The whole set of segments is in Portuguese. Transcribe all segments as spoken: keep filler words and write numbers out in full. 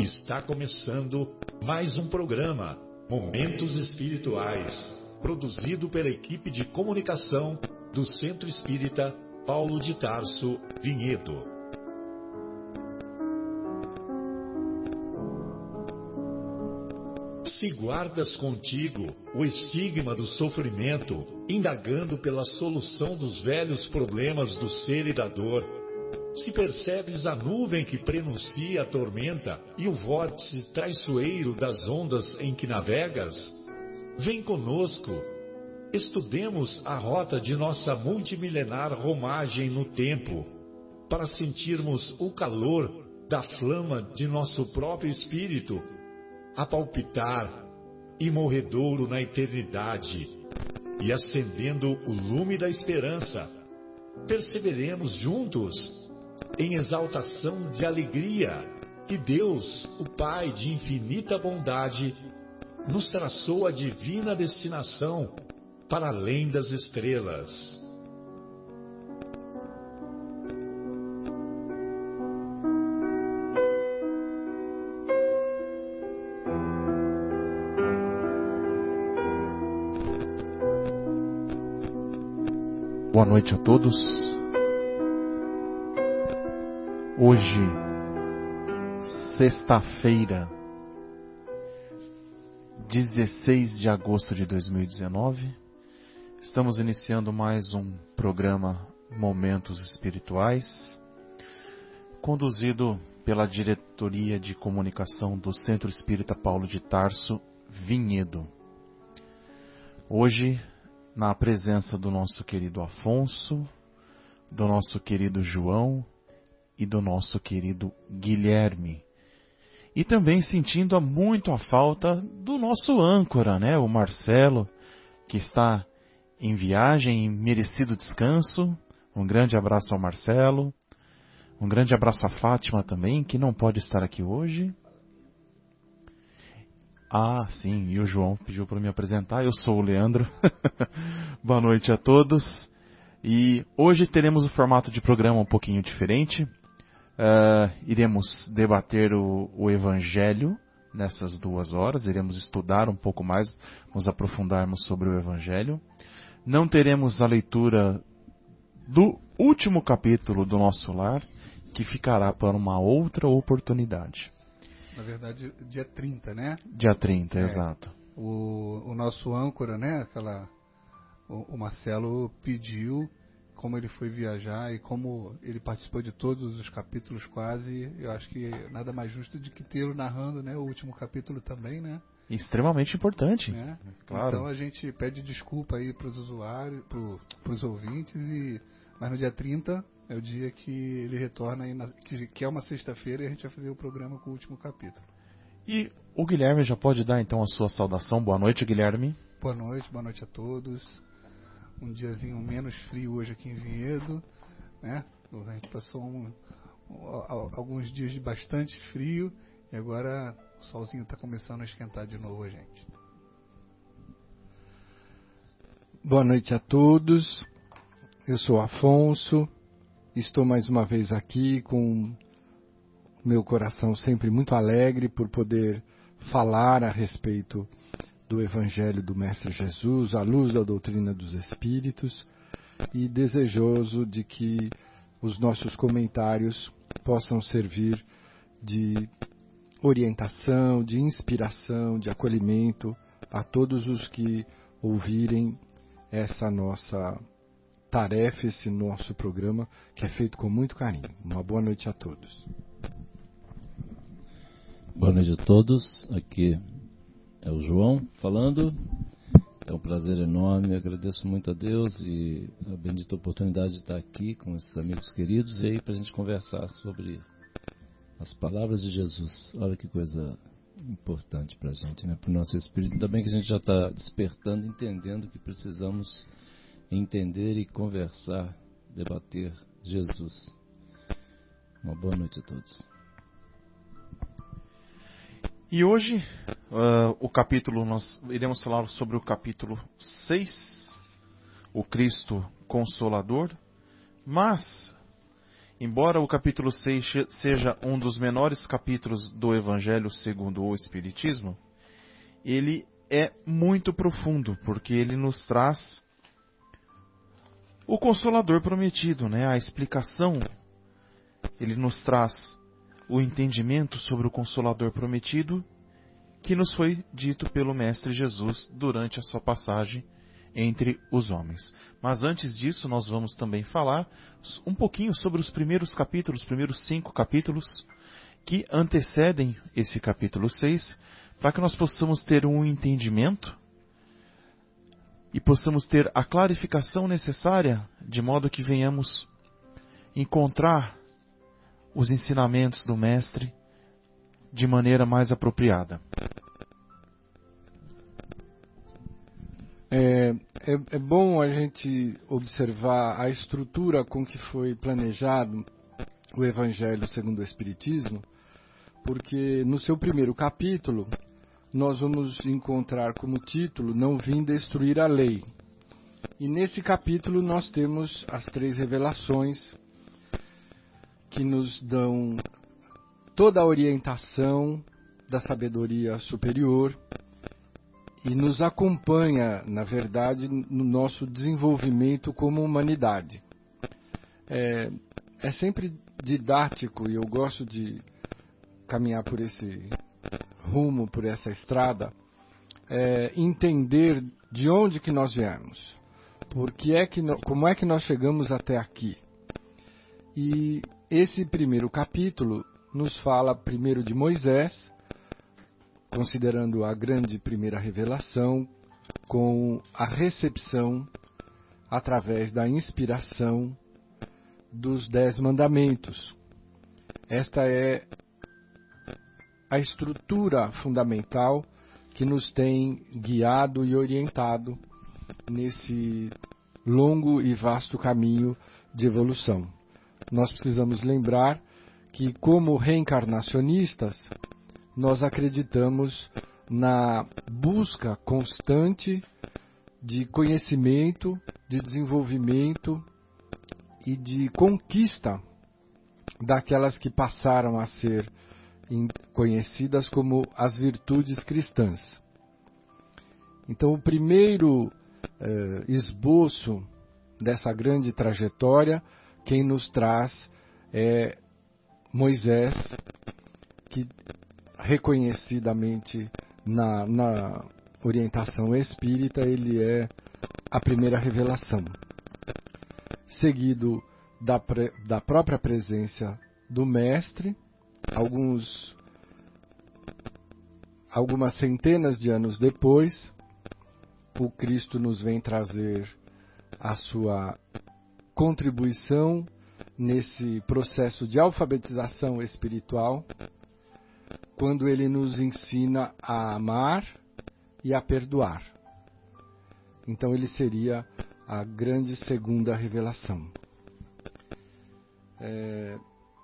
Está começando mais um programa, Momentos Espirituais, produzido pela equipe de comunicação do Centro Espírita Paulo de Tarso, Vinhedo. Se guardas contigo o estigma do sofrimento, indagando pela solução dos velhos problemas do ser e da dor, se percebes a nuvem que prenuncia a tormenta e o vórtice traiçoeiro das ondas em que navegas, vem conosco, estudemos a rota de nossa multimilenar romagem no tempo, para sentirmos o calor da flama de nosso próprio espírito, a palpitar, imorredouro na eternidade, e acendendo o lume da esperança, perseveremos juntos em exaltação de alegria que Deus, o Pai de infinita bondade, nos traçou a divina destinação para além das estrelas. Boa noite a todos. Hoje, sexta-feira, dezesseis de agosto de dois mil e dezenove, estamos iniciando mais um programa Momentos Espirituais, conduzido pela Diretoria de Comunicação do Centro Espírita Paulo de Tarso, Vinhedo. Hoje, na presença do nosso querido Afonso, do nosso querido João e do nosso querido Guilherme. E também sentindo muito a falta do nosso âncora, né, o Marcelo, que está em viagem, em merecido descanso. Um grande abraço ao Marcelo. Um grande abraço à Fátima também, que não pode estar aqui hoje. Ah, sim, e o João pediu para me apresentar. Eu sou o Leandro. Boa noite a todos. E hoje teremos o formato de programa um pouquinho diferente. Uh, iremos debater o, o Evangelho nessas duas horas. Iremos estudar um pouco mais, nos aprofundarmos sobre o Evangelho. Não teremos a leitura do último capítulo do Nosso Lar, que ficará para uma outra oportunidade. Na verdade, dia trinta, né? Dia trinta, é, exato. O, o nosso âncora, né? Aquela, o, o Marcelo pediu, como ele foi viajar e como ele participou de todos os capítulos quase, eu acho que nada mais justo do que tê-lo narrando, né? O último capítulo também, né? Extremamente importante. Né? Claro. Então a gente pede desculpa aí para os usuários, para os ouvintes, e, mas no dia trinta... é o dia que ele retorna, aí na, que, que é uma sexta-feira, e a gente vai fazer o programa com o último capítulo. E o Guilherme já pode dar então a sua saudação. Boa noite, Guilherme. Boa noite, boa noite a todos. Um diazinho menos frio hoje aqui em Vinhedo, né? A gente passou um, alguns dias de bastante frio e agora o solzinho está começando a esquentar de novo a gente. Boa noite a todos. Eu sou Afonso. Estou mais uma vez aqui com meu coração sempre muito alegre por poder falar a respeito do Evangelho do Mestre Jesus, à luz da doutrina dos Espíritos, e desejoso de que os nossos comentários possam servir de orientação, de inspiração, de acolhimento a todos os que ouvirem essa nossa tarefa, esse nosso programa, que é feito com muito carinho. Uma boa noite a todos. Boa noite a todos. Aqui é o João falando. É um prazer enorme. Eu agradeço muito a Deus e a bendita oportunidade de estar aqui com esses amigos queridos e aí para a gente conversar sobre as palavras de Jesus. Olha que coisa importante para a gente, né? Para o nosso espírito. Ainda bem que a gente já está despertando, entendendo que precisamos entender e conversar, debater Jesus. Uma boa noite a todos. E hoje, uh, o capítulo, nós iremos falar sobre o capítulo seis, o Cristo Consolador, mas embora o capítulo seis seja um dos menores capítulos do Evangelho segundo o Espiritismo, ele é muito profundo, porque ele nos traz o Consolador prometido, né? A explicação, ele nos traz o entendimento sobre o Consolador prometido que nos foi dito pelo Mestre Jesus durante a sua passagem entre os homens. Mas antes disso, nós vamos também falar um pouquinho sobre os primeiros capítulos, os primeiros cinco capítulos que antecedem esse capítulo seis, para que nós possamos ter um entendimento e possamos ter a clarificação necessária, de modo que venhamos encontrar os ensinamentos do Mestre de maneira mais apropriada. É, é, é bom a gente observar a estrutura com que foi planejado o Evangelho segundo o Espiritismo, porque no seu primeiro capítulo nós vamos encontrar como título Não Vim Destruir a Lei. E nesse capítulo nós temos as três revelações que nos dão toda a orientação da sabedoria superior e nos acompanha, na verdade, no nosso desenvolvimento como humanidade. É, é sempre didático e eu gosto de caminhar por esse rumo, por essa estrada, é, entender de onde que nós viemos, porque é que no, como é que nós chegamos até aqui. E esse primeiro capítulo nos fala primeiro de Moisés, considerando a grande primeira revelação, com a recepção, através da inspiração, dos Dez Mandamentos. Esta é a estrutura fundamental que nos tem guiado e orientado nesse longo e vasto caminho de evolução. Nós precisamos lembrar que, como reencarnacionistas, nós acreditamos na busca constante de conhecimento, de desenvolvimento e de conquista daquelas que passaram a ser conhecidas como as virtudes cristãs. Então, o primeiro eh, esboço dessa grande trajetória, quem nos traz é Moisés, que reconhecidamente na, na orientação espírita ele é a primeira revelação, seguido da, pre, da própria presença do Mestre, alguns algumas centenas de anos depois, o Cristo nos vem trazer a sua contribuição nesse processo de alfabetização espiritual, quando ele nos ensina a amar e a perdoar. Então ele seria a grande segunda revelação. É...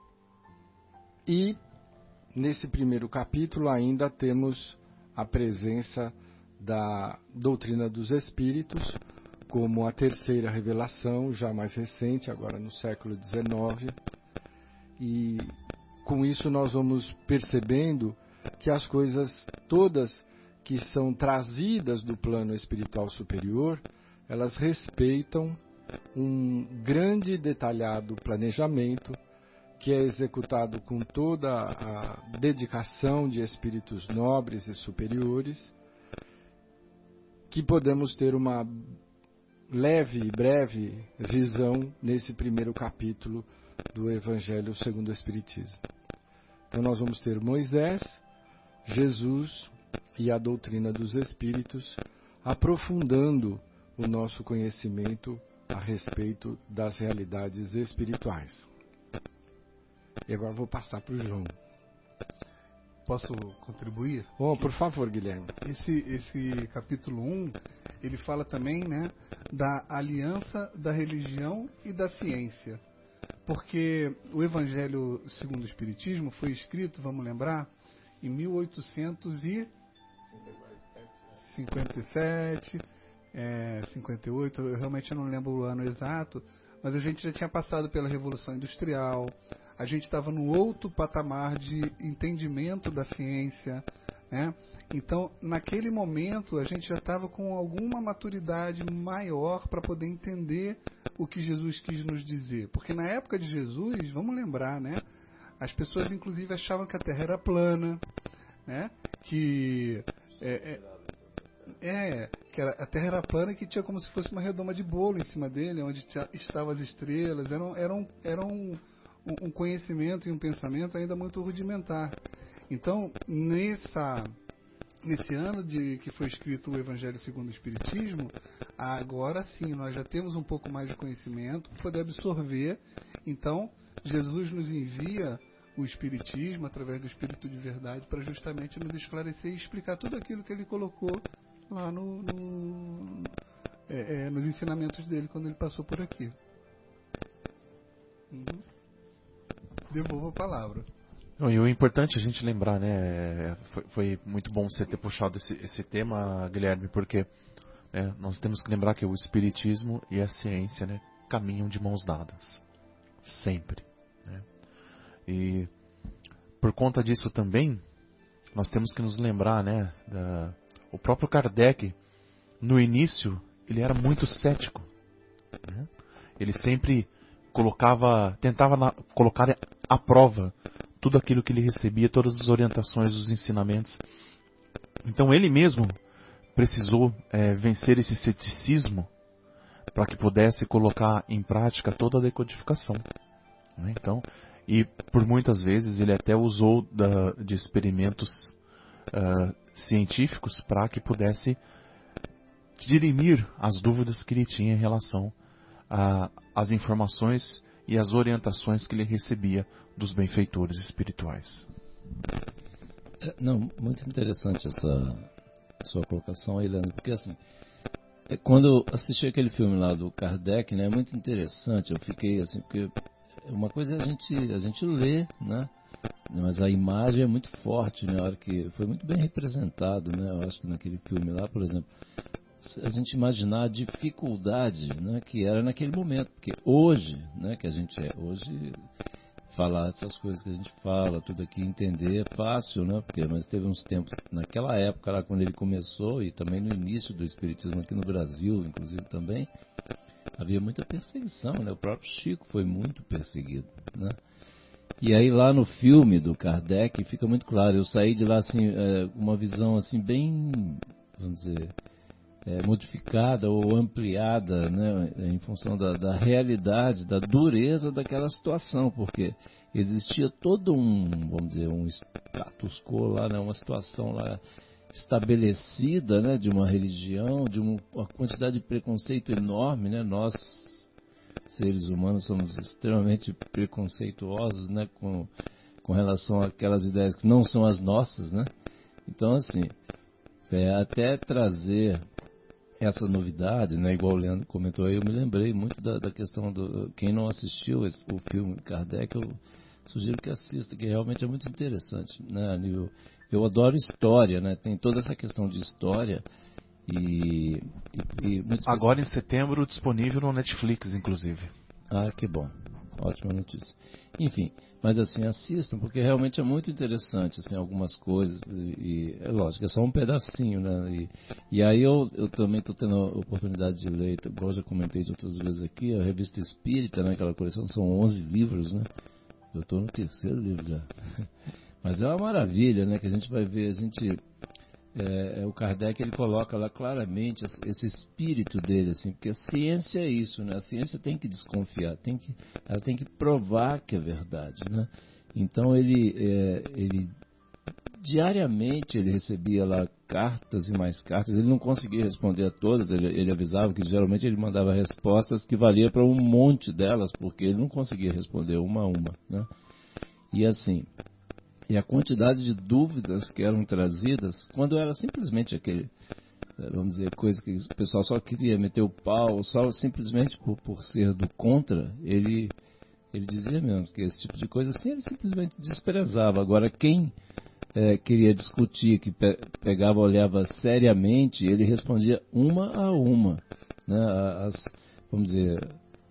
E nesse primeiro capítulo ainda temos a presença da doutrina dos espíritos, como a terceira revelação, já mais recente, agora no século dezenove. E com isso nós vamos percebendo que as coisas todas que são trazidas do plano espiritual superior, elas respeitam um grande e detalhado planejamento que é executado com toda a dedicação de espíritos nobres e superiores, que podemos ter uma leve e breve visão nesse primeiro capítulo do Evangelho segundo o Espiritismo. Então nós vamos ter Moisés, Jesus e a doutrina dos Espíritos, aprofundando o nosso conhecimento a respeito das realidades espirituais. E agora vou passar para o João. Posso contribuir? Oh, por favor, Guilherme. Esse, esse capítulo um, ele fala também, né, da aliança da religião e da ciência. Porque o Evangelho segundo o Espiritismo foi escrito, vamos lembrar, em mil oitocentos e cinquenta e sete, é, cinquenta e oito, eu realmente não lembro o ano exato, mas a gente já tinha passado pela Revolução Industrial, a gente estava num outro patamar de entendimento da ciência, né? Então, naquele momento, a gente já estava com alguma maturidade maior para poder entender o que Jesus quis nos dizer. Porque na época de Jesus, vamos lembrar, né? As pessoas, inclusive, achavam que a Terra era plana, né? Que, é, é, é, que a Terra era plana e que tinha como se fosse uma redoma de bolo em cima dele, onde estavam as estrelas. Era, um, era, um, era um, um conhecimento e um pensamento ainda muito rudimentar. Então, nessa, nesse ano de que foi escrito o Evangelho segundo o Espiritismo, agora sim, nós já temos um pouco mais de conhecimento para poder absorver. Então, Jesus nos envia o Espiritismo, através do Espírito de Verdade, para justamente nos esclarecer e explicar tudo aquilo que ele colocou lá no, no, é, é, nos ensinamentos dele, quando ele passou por aqui. Uhum. Devolvo a palavra. E o importante a gente lembrar, né, foi, foi muito bom você ter puxado esse, esse tema, Guilherme, porque né, nós temos que lembrar que o Espiritismo e a ciência, né, caminham de mãos dadas, sempre. Né? E por conta disso também, nós temos que nos lembrar, né, da, o próprio Kardec, no início, ele era muito cético. Né? Ele sempre colocava, tentava na, colocar à prova tudo aquilo que ele recebia, todas as orientações, os ensinamentos. Então ele mesmo precisou é, vencer esse ceticismo para que pudesse colocar em prática toda a decodificação. Né? Então, e por muitas vezes ele até usou da, de experimentos uh, científicos para que pudesse dirimir as dúvidas que ele tinha em relação às informações e às orientações que ele recebia dos benfeitores espirituais. É, não, muito interessante essa sua colocação aí, Leandro, porque assim, quando eu assisti aquele filme lá do Kardec, né, é muito interessante, eu fiquei assim, porque uma coisa é a gente, a gente lê, né, mas a imagem é muito forte, né, a hora que foi muito bem representado, né, eu acho que naquele filme lá, por exemplo, a gente imaginar a dificuldade, né, que era naquele momento, porque hoje, né, que a gente é, hoje falar essas coisas que a gente fala, tudo aqui, entender é fácil, né, porque, mas teve uns tempos, naquela época lá quando ele começou, e também no início do Espiritismo aqui no Brasil, inclusive também, havia muita perseguição, né, o próprio Chico foi muito perseguido, né. E aí lá no filme do Kardec fica muito claro, eu saí de lá assim, é, uma visão assim bem, vamos dizer, É, modificada ou ampliada, né, em função da, da realidade, da dureza daquela situação, porque existia todo um, vamos dizer, um status quo lá, né, uma situação lá estabelecida, né, de uma religião, de uma, uma quantidade de preconceito enorme, né, nós seres humanos somos extremamente preconceituosos, né, com, com relação àquelas ideias que não são as nossas, né, então assim, é, até trazer essa novidade, né, igual o Leandro comentou aí, eu me lembrei muito da, da questão do... Quem não assistiu esse, o filme Kardec, eu sugiro que assista, que realmente é muito interessante. Né, eu, eu adoro história, né, tem toda essa questão de história e... e, e muito Agora em setembro disponível no Netflix, inclusive. Ah, que bom. Ótima notícia. Enfim, mas assim, assistam, porque realmente é muito interessante, assim, algumas coisas, e, e é lógico, é só um pedacinho, né, e, e aí eu, eu também estou tendo a oportunidade de ler, igual eu já comentei de outras vezes aqui, a Revista Espírita, né, aquela coleção, são onze livros, né, eu estou no terceiro livro já, mas é uma maravilha, né, que a gente vai ver, a gente... É, o Kardec ele coloca lá claramente esse espírito dele, assim, porque a ciência é isso, né? A ciência tem que desconfiar, tem que, ela tem que provar que é verdade, né? Então ele, é, ele diariamente ele recebia lá cartas e mais cartas, ele não conseguia responder a todas, ele, ele avisava que geralmente ele mandava respostas que valia para um monte delas, porque ele não conseguia responder uma a uma, né? E assim... E a quantidade de dúvidas que eram trazidas, quando era simplesmente aquele, vamos dizer, coisa que o pessoal só queria meter o pau, só simplesmente por, por ser do contra, ele, ele dizia mesmo que esse tipo de coisa assim ele simplesmente desprezava. Agora, quem é, queria discutir, que pe, pegava, olhava seriamente, ele respondia uma a uma, né, as, vamos dizer...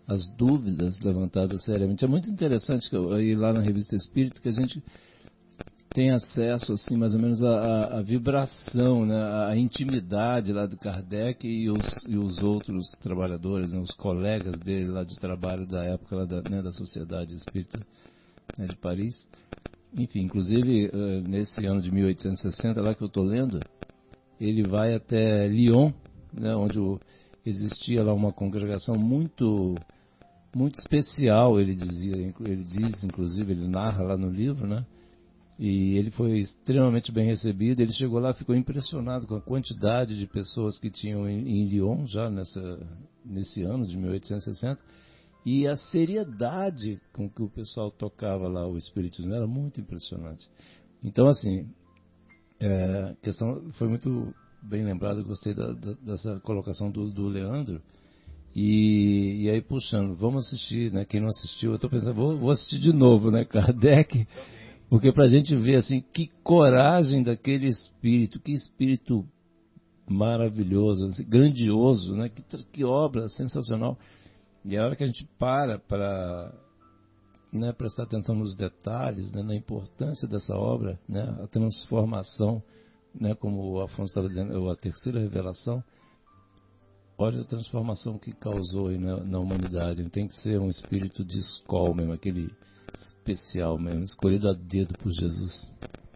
as dúvidas levantadas seriamente. É muito interessante que eu, ir lá na Revista Espírita, que a gente tem acesso, assim, mais ou menos a, a vibração, né, a intimidade lá do Kardec e os, e os outros trabalhadores, né, os colegas dele lá de trabalho da época lá da, né, da Sociedade Espírita, né, de Paris. Enfim, inclusive, uh, nesse ano de mil oitocentos e sessenta, lá que eu estou lendo, ele vai até Lyon, né, onde o, existia lá uma congregação muito, muito especial, ele dizia, ele diz, inclusive, ele narra lá no livro, né? E ele foi extremamente bem recebido. Ele chegou lá, ficou impressionado com a quantidade de pessoas que tinham em, em Lyon já nessa, nesse ano de mil oitocentos e sessenta, e a seriedade com que o pessoal tocava lá o espiritismo era muito impressionante. Então, assim, é, a questão foi muito bem lembrada. Gostei da, da, dessa colocação do, do Leandro. E, e aí, puxando, vamos assistir, né? Quem não assistiu, eu estou pensando, vou, vou assistir de novo, né? Kardec. Porque para a gente ver assim, que coragem daquele espírito, que espírito maravilhoso, assim, grandioso, né? Que, que obra sensacional. E a hora que a gente para para, né, prestar atenção nos detalhes, né, na importância dessa obra, né, a transformação, né, como o Afonso estava dizendo, a terceira revelação, olha a transformação que causou aí na, na humanidade. Tem que ser um espírito de escola mesmo, aquele especial mesmo, escolhido a dedo por Jesus.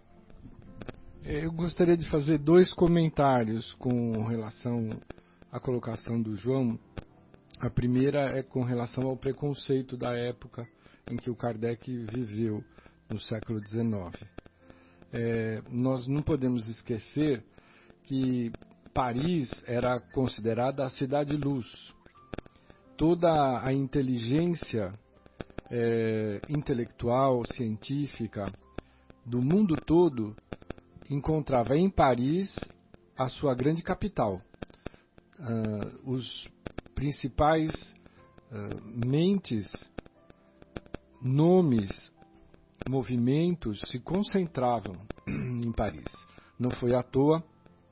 Eu gostaria de fazer dois comentários com relação à colocação do João. A primeira é com relação ao preconceito da época em que o Kardec viveu, no século dezenove. É, nós não podemos esquecer que Paris era considerada a cidade-luz. Toda a inteligência É, intelectual, científica do mundo todo encontrava em Paris a sua grande capital. Uh, os principais uh, mentes, nomes, movimentos se concentravam em Paris. Não foi à toa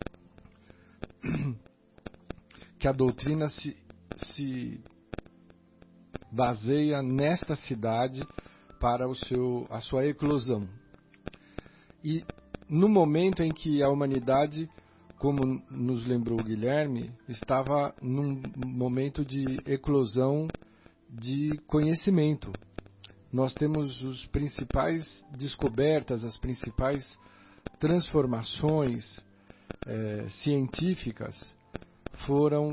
que a doutrina se, se baseia nesta cidade para o seu, a sua eclosão. E no momento em que a humanidade, como nos lembrou Guilherme, estava num momento de eclosão de conhecimento. Nós temos os principais descobertas, as principais transformações eh, científicas foram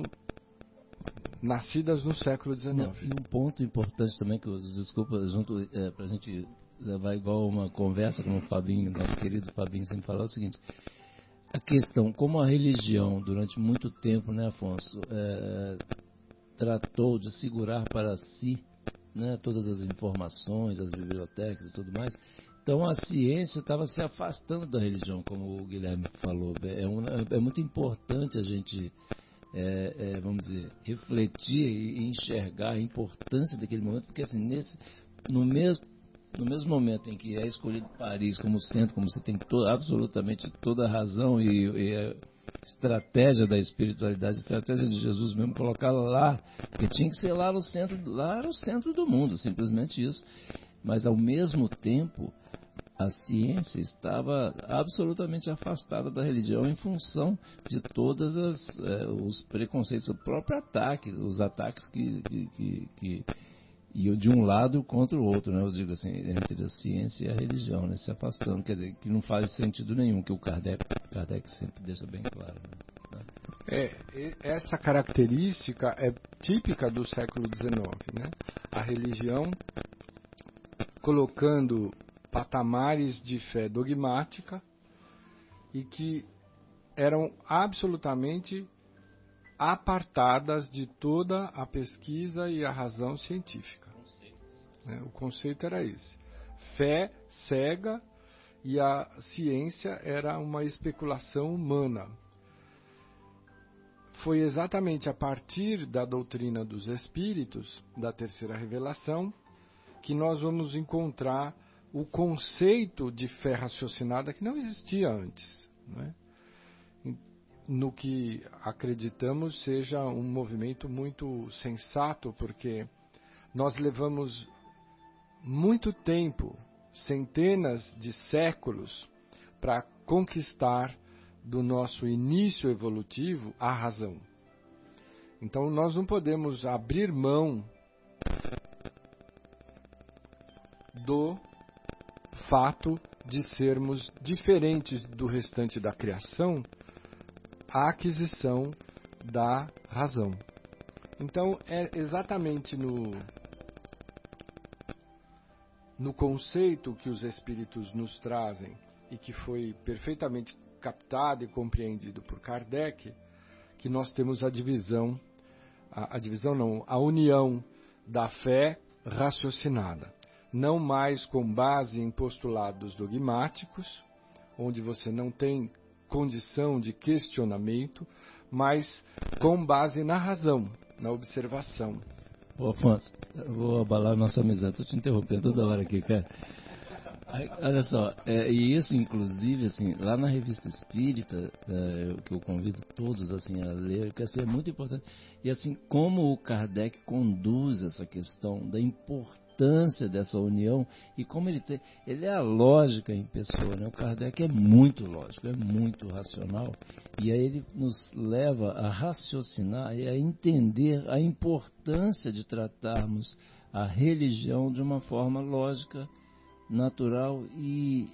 nascidas no século dezenove. E um ponto importante também, que eu, desculpa, junto, é, para a gente levar igual uma conversa com o Fabinho, nosso querido Fabinho, sempre falar o seguinte: a questão, como a religião, durante muito tempo, né, Afonso, é, tratou de segurar para si, né, todas as informações, as bibliotecas e tudo mais, então a ciência estava se afastando da religião, como o Guilherme falou. É, um, é muito importante a gente É, é, vamos dizer, refletir e enxergar a importância daquele momento, porque assim, nesse, no, mesmo, no mesmo momento em que é escolhido Paris como centro, como você tem to, absolutamente toda a razão e, e a estratégia da espiritualidade, a estratégia de Jesus mesmo, colocar lá, porque tinha que ser lá no centro, lá era o centro do mundo, simplesmente isso. Mas ao mesmo tempo, a ciência estava absolutamente afastada da religião em função de todos eh, os preconceitos, o próprio ataque, os ataques que, que, que, que iam de um lado contra o outro, né? Eu digo assim, entre a ciência e a religião, né? Se afastando, quer dizer, que não faz sentido nenhum, que o Kardec, Kardec sempre deixa bem claro. Né? É, essa característica é típica do século dezenove, né? A religião colocando patamares de fé dogmática e que eram absolutamente apartadas de toda a pesquisa e a razão científica. O conceito era esse. Fé cega e a ciência era uma especulação humana. Foi exatamente a partir da doutrina dos espíritos, da terceira revelação, que nós vamos encontrar o conceito de fé raciocinada que não existia antes, né? No que acreditamos seja um movimento muito sensato, porque nós levamos muito tempo, centenas de séculos, para conquistar do nosso início evolutivo a razão. Então nós não podemos abrir mão do fato de sermos diferentes do restante da criação, a aquisição da razão. Então é exatamente no, no conceito que os espíritos nos trazem e que foi perfeitamente captado e compreendido por Kardec, que nós temos a divisão, a, a divisão não, a união da fé raciocinada. Não mais com base em postulados dogmáticos, onde você não tem condição de questionamento, mas com base na razão, na observação. Ô Afonso, eu vou abalar nossa amizade, estou te interrompendo toda hora aqui, cara. Olha só, é, e isso inclusive, assim, lá na Revista Espírita, é, que eu convido todos assim, a ler, porque assim, é muito importante, e assim, como o Kardec conduz essa questão da importância dessa união, e como ele tem, ele é a lógica em pessoa, né? O Kardec é muito lógico, é muito racional, e aí ele nos leva a raciocinar e a entender a importância de tratarmos a religião de uma forma lógica, natural e,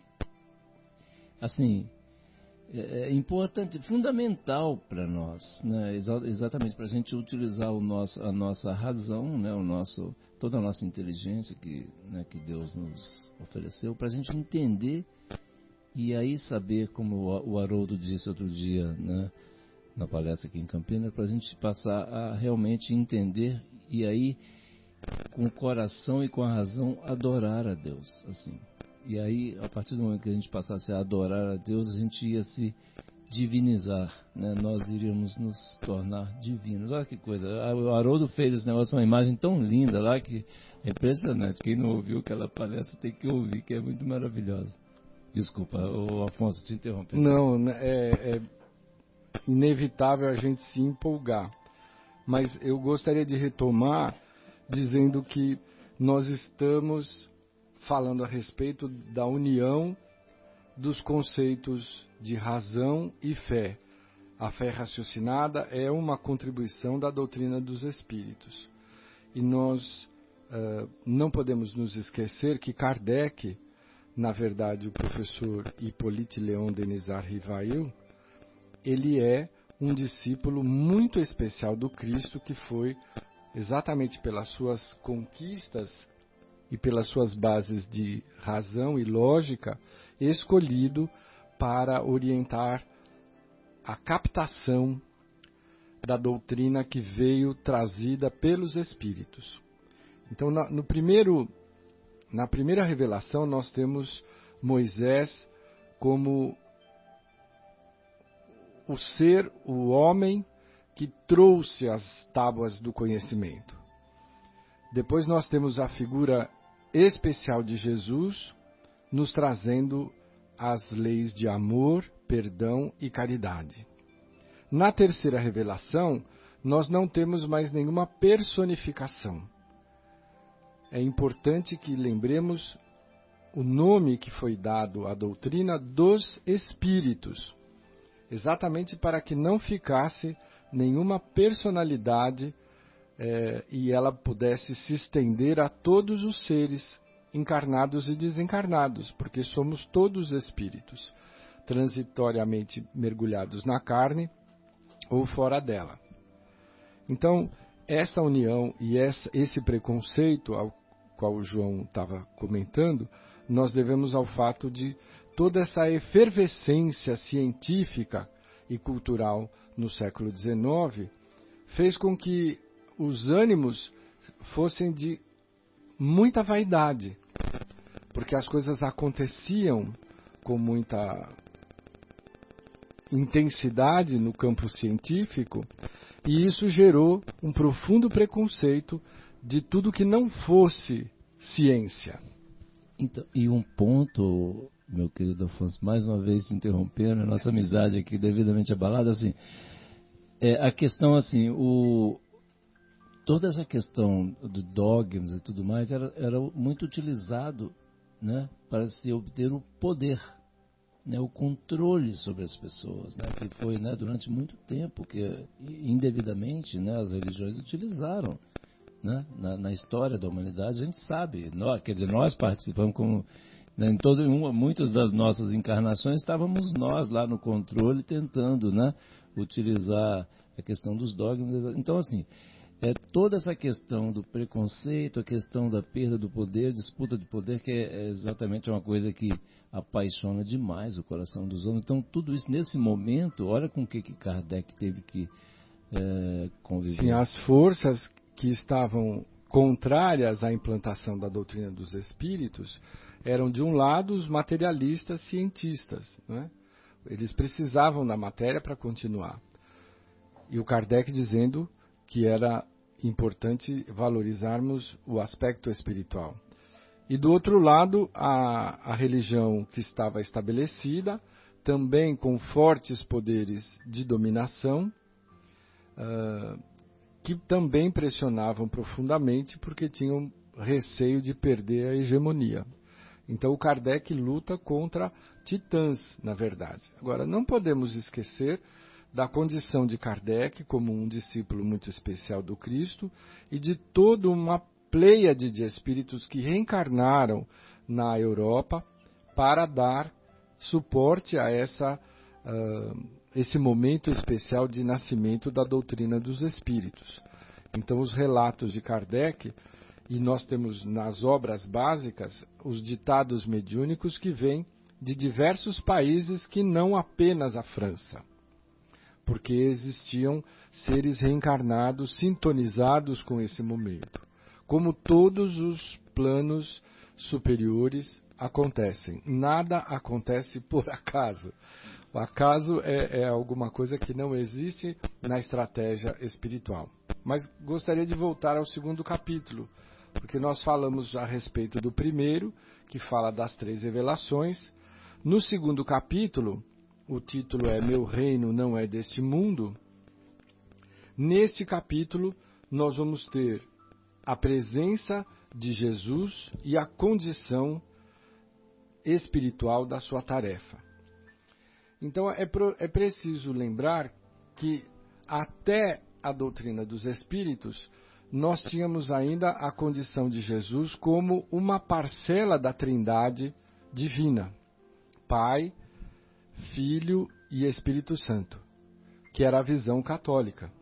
assim, é, é importante, fundamental para nós, né? Exa- exatamente para a gente utilizar o nosso, a nossa razão, né? O nosso, toda a nossa inteligência que, né, que Deus nos ofereceu, para a gente entender e aí saber, como o, o Haroldo disse outro dia, né, na palestra aqui em Campinas, para a gente passar a realmente entender e aí com o coração e com a razão adorar a Deus, assim. E aí, a partir do momento que a gente passasse a adorar a Deus, a gente ia se divinizar, né? Nós iríamos nos tornar divinos. Olha que coisa, o Haroldo fez esse negócio, uma imagem tão linda lá, que é impressionante. Quem não ouviu aquela palestra tem que ouvir, que é muito maravilhosa. Desculpa, o Afonso, te interrompi. Não, é, é inevitável a gente se empolgar, mas eu gostaria de retomar dizendo que nós estamos falando a respeito da união dos conceitos de razão e fé. A fé raciocinada é uma contribuição da doutrina dos espíritos. E nós uh, não podemos nos esquecer que Kardec, na verdade o professor Hippolyte Léon Denisard Rivail, ele é um discípulo muito especial do Cristo, que foi exatamente pelas suas conquistas e pelas suas bases de razão e lógica, escolhido para orientar a captação da doutrina que veio trazida pelos Espíritos. Então, na, no primeiro, na primeira revelação, nós temos Moisés como o ser, o homem, que trouxe as tábuas do conhecimento. Depois nós temos a figura especial de Jesus, nos trazendo as leis de amor, perdão e caridade. Na terceira revelação, nós não temos mais nenhuma personificação. É importante que lembremos o nome que foi dado à doutrina dos Espíritos, exatamente para que não ficasse nenhuma personalidade eh, e ela pudesse se estender a todos os seres encarnados e desencarnados, porque somos todos espíritos, transitoriamente mergulhados na carne ou fora dela. Então, essa união e essa, esse preconceito ao qual o João estava comentando, nós devemos ao fato de toda essa efervescência científica e cultural no século dezenove fez com que os ânimos fossem de muita vaidade, porque as coisas aconteciam com muita intensidade no campo científico, e isso gerou um profundo preconceito de tudo que não fosse ciência. Então, e um ponto, meu querido Afonso, mais uma vez interrompendo a nossa amizade aqui devidamente abalada, assim, é a questão assim, o, toda essa questão de dogmas e tudo mais era, era muito utilizado, né, para se obter o poder, né, o controle sobre as pessoas, né, que foi, né, durante muito tempo que indevidamente, né, as religiões utilizaram, né, na, na história da humanidade. A gente sabe, nós, quer dizer, nós participamos como, né, em todo, uma, muitas das nossas encarnações estávamos nós lá no controle tentando, né, utilizar a questão dos dogmas. Então, assim, é toda essa questão do preconceito, a questão da perda do poder, disputa de poder, que é, é exatamente uma coisa que apaixona demais o coração dos homens. Então, tudo isso, nesse momento, olha com o que, que Kardec teve que é, conviver. Sim, as forças que estavam contrárias à implantação da doutrina dos espíritos eram, de um lado, os materialistas cientistas, né? Eles precisavam da matéria para continuar. E o Kardec dizendo que era importante valorizarmos o aspecto espiritual. E do outro lado, a, a religião que estava estabelecida, também com fortes poderes de dominação, uh, que também pressionavam profundamente porque tinham receio de perder a hegemonia. Então o Kardec luta contra titãs, na verdade. Agora, não podemos esquecer da condição de Kardec como um discípulo muito especial do Cristo e de toda uma pleiade de espíritos que reencarnaram na Europa para dar suporte a essa, uh, esse momento especial de nascimento da doutrina dos espíritos. Então, os relatos de Kardec, e nós temos nas obras básicas os ditados mediúnicos que vêm de diversos países que não apenas a França, porque existiam seres reencarnados sintonizados com esse momento. Como todos os planos superiores acontecem. Nada acontece por acaso. O acaso é, é alguma coisa que não existe na estratégia espiritual. Mas gostaria de voltar ao segundo capítulo, porque nós falamos a respeito do primeiro, que fala das três revelações. No segundo capítulo, o título é Meu Reino Não É Deste Mundo. Neste capítulo, nós vamos ter a presença de Jesus e a condição espiritual da sua tarefa. Então, é, pro, é preciso lembrar que até a doutrina dos espíritos, nós tínhamos ainda a condição de Jesus como uma parcela da Trindade divina, Pai, Filho e Espírito Santo, que era a visão católica.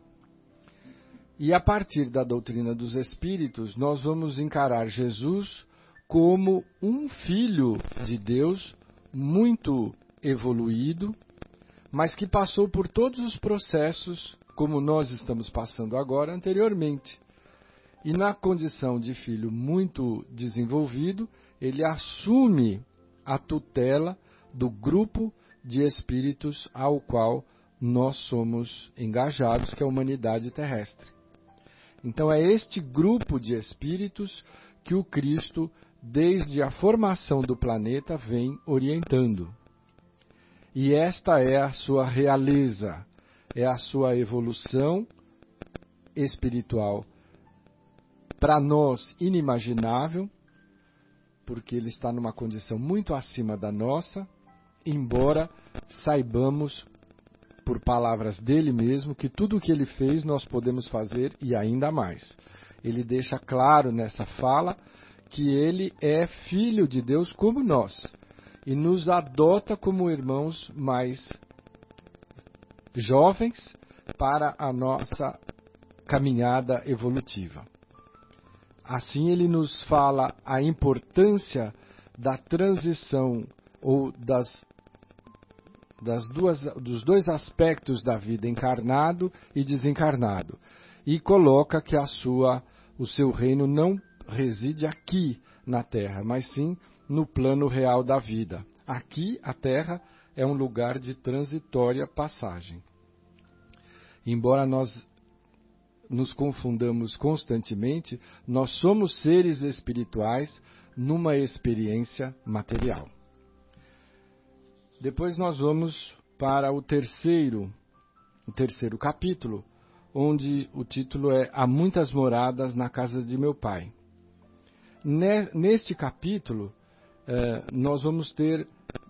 E a partir da doutrina dos Espíritos, nós vamos encarar Jesus como um Filho de Deus muito evoluído, mas que passou por todos os processos, como nós estamos passando agora, anteriormente. E na condição de filho muito desenvolvido, ele assume a tutela do grupo de espíritos ao qual nós somos engajados, que é a humanidade terrestre. Então é este grupo de espíritos que o Cristo, desde a formação do planeta, vem orientando. E esta é a sua realeza, é a sua evolução espiritual, para nós inimaginável, porque ele está numa condição muito acima da nossa, embora saibamos, por palavras dele mesmo, que tudo o que ele fez nós podemos fazer e ainda mais. Ele deixa claro nessa fala que ele é filho de Deus como nós e nos adota como irmãos mais jovens para a nossa caminhada evolutiva. Assim ele nos fala a importância da transição ou das Das duas, dos dois aspectos da vida, encarnado e desencarnado, e coloca que a sua, o seu reino não reside aqui na Terra, mas sim no plano real da vida. Aqui, a Terra é um lugar de transitória passagem. Embora nós nos confundamos constantemente, nós somos seres espirituais numa experiência material. Depois nós vamos para o terceiro, o terceiro capítulo, onde o título é Há muitas moradas na casa de meu pai. Neste capítulo, eh, nós vamos ter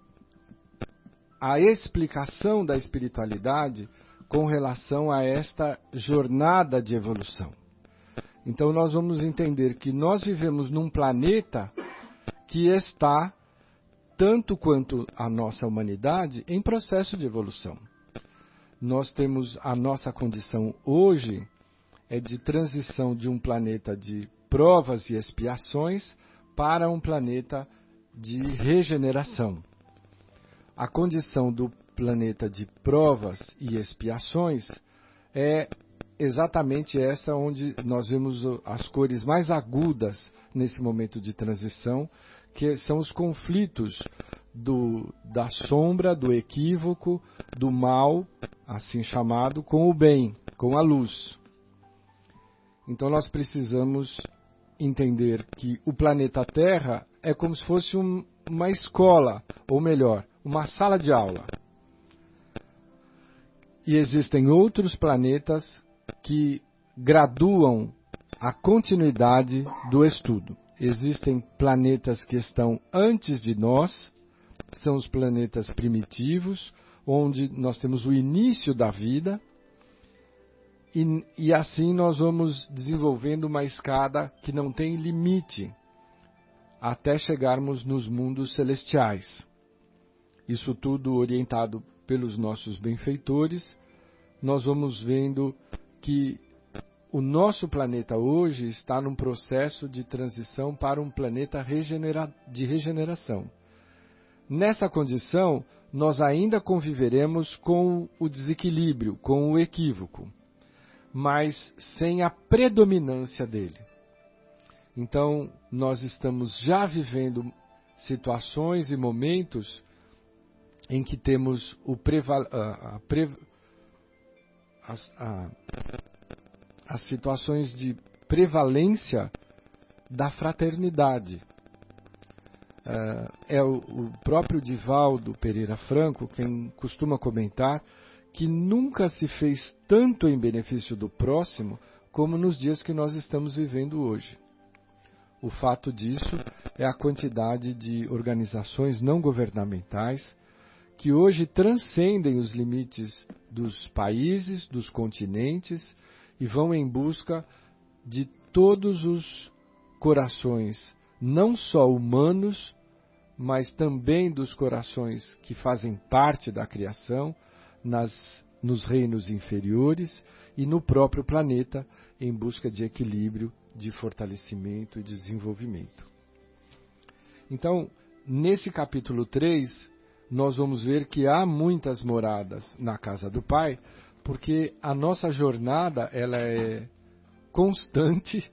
a explicação da espiritualidade com relação a esta jornada de evolução. Então nós vamos entender que nós vivemos num planeta que está, tanto quanto a nossa humanidade, em processo de evolução. Nós temos a nossa condição hoje é de transição de um planeta de provas e expiações para um planeta de regeneração. A condição do planeta de provas e expiações é exatamente essa onde nós vemos as cores mais agudas nesse momento de transição, que são os conflitos do, da sombra, do equívoco, do mal, assim chamado, com o bem, com a luz. Então nós precisamos entender que o planeta Terra é como se fosse um, uma escola, ou melhor, uma sala de aula. E existem outros planetas que graduam a continuidade do estudo. Existem planetas que estão antes de nós, são os planetas primitivos, onde nós temos o início da vida, e, e assim nós vamos desenvolvendo uma escada que não tem limite, até chegarmos nos mundos celestiais. Isso tudo orientado pelos nossos benfeitores. Nós vamos vendo que o nosso planeta hoje está num processo de transição para um planeta regenera- de regeneração. Nessa condição, nós ainda conviveremos com o desequilíbrio, com o equívoco, mas sem a predominância dele. Então, nós estamos já vivendo situações e momentos em que temos o preval- a, a, pre- as, a, as situações de prevalência da fraternidade. É o, o próprio Divaldo Pereira Franco quem costuma comentar que nunca se fez tanto em benefício do próximo como nos dias que nós estamos vivendo hoje. O fato disso é a quantidade de organizações não governamentais que hoje transcendem os limites dos países, dos continentes e vão em busca de todos os corações, não só humanos, mas também dos corações que fazem parte da criação, nas, nos reinos inferiores e no próprio planeta, em busca de equilíbrio, de fortalecimento e desenvolvimento. Então, nesse capítulo três, nós vamos ver que há muitas moradas na casa do Pai, porque a nossa jornada ela é constante.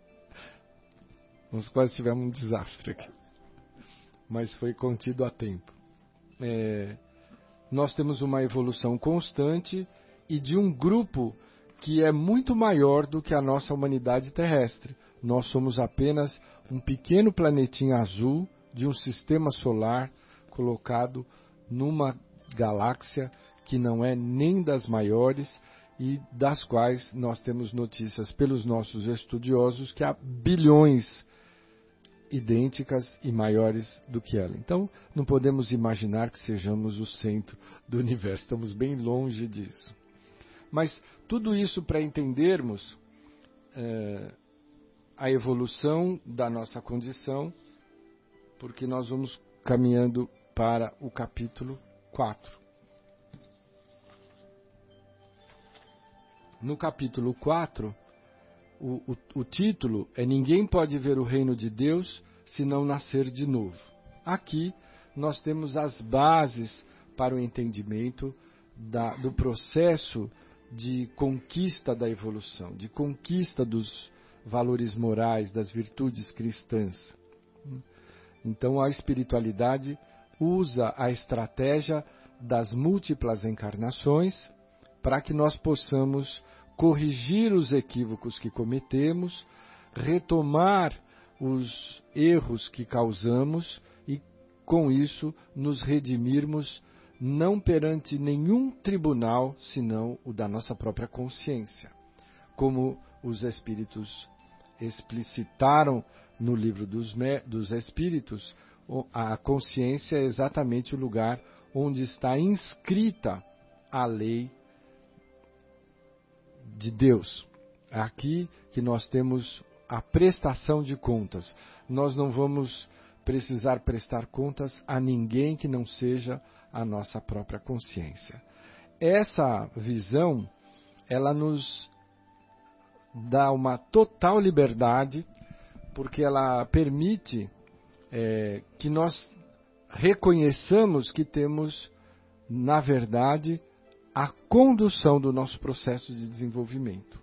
Nós quase tivemos um desastre aqui, mas foi contido a tempo. É, nós temos uma evolução constante e de um grupo que é muito maior do que a nossa humanidade terrestre. Nós somos apenas um pequeno planetinha azul de um sistema solar colocado numa galáxia que não é nem das maiores e das quais nós temos notícias pelos nossos estudiosos que há bilhões idênticas e maiores do que ela. Então, não podemos imaginar que sejamos o centro do universo. Estamos bem longe disso. Mas tudo isso para entendermos é, a evolução da nossa condição, porque nós vamos caminhando para o capítulo quatro. No capítulo quatro, o, o, o título é Ninguém pode ver o reino de Deus se não nascer de novo. Aqui nós temos as bases para o entendimento da, do processo de conquista da evolução, de conquista dos valores morais, das virtudes cristãs. Então a espiritualidade usa a estratégia das múltiplas encarnações para que nós possamos corrigir os equívocos que cometemos, retomar os erros que causamos e, com isso, nos redimirmos não perante nenhum tribunal, senão o da nossa própria consciência. como os Espíritos explicitaram no livro dos, dos Espíritos, a consciência é exatamente o lugar onde está inscrita a lei de Deus. É aqui que nós temos a prestação de contas. Nós não vamos precisar prestar contas a ninguém que não seja a nossa própria consciência. Essa visão, ela nos dá uma total liberdade, porque ela permite é, que nós reconheçamos que temos, na verdade, a condução do nosso processo de desenvolvimento.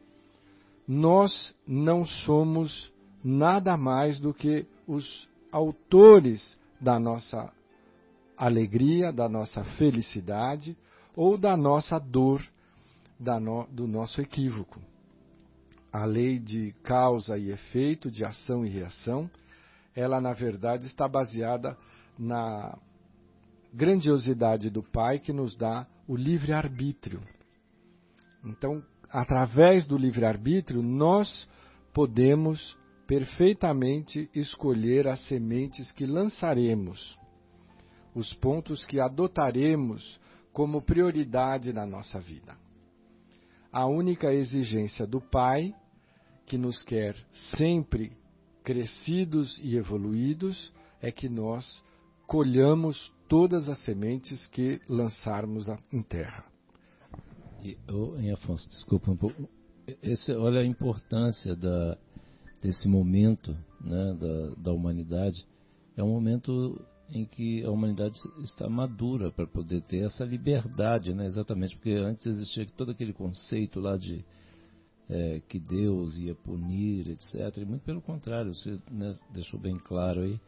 Nós não somos nada mais do que os autores da nossa alegria, da nossa felicidade ou da nossa dor, da no, do nosso equívoco. A lei de causa e efeito, de ação e reação, ela na verdade está baseada na grandiosidade do Pai que nos dá o livre-arbítrio. Então, através do livre-arbítrio, nós podemos perfeitamente escolher as sementes que lançaremos, os pontos que adotaremos como prioridade na nossa vida. A única exigência do Pai, que nos quer sempre crescidos e evoluídos, é que nós colhamos todas as sementes que lançarmos em terra. E, oh, em Afonso, desculpa um pouco. Esse, olha a importância da, desse momento, né, da, da humanidade. É um momento em que a humanidade está madura para poder ter essa liberdade, né, exatamente, porque antes existia todo aquele conceito lá de é, que Deus ia punir, etcétera. E muito pelo contrário, você, né, deixou bem claro aí.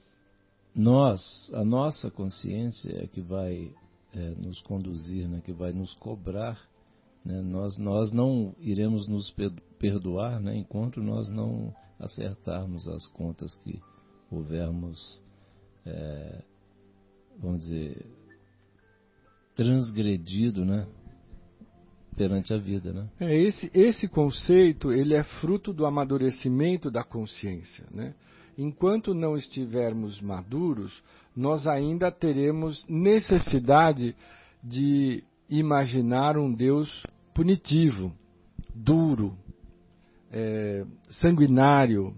Nós, a nossa consciência é que vai é, nos conduzir, né, que vai nos cobrar. Né, nós, nós não iremos nos perdoar, né, enquanto nós não acertarmos as contas que houvermos, é, vamos dizer, transgredido, né, perante a vida, né? É, esse, esse conceito, ele é fruto do amadurecimento da consciência, né? Enquanto não estivermos maduros, nós ainda teremos necessidade de imaginar um Deus punitivo, duro, é, sanguinário,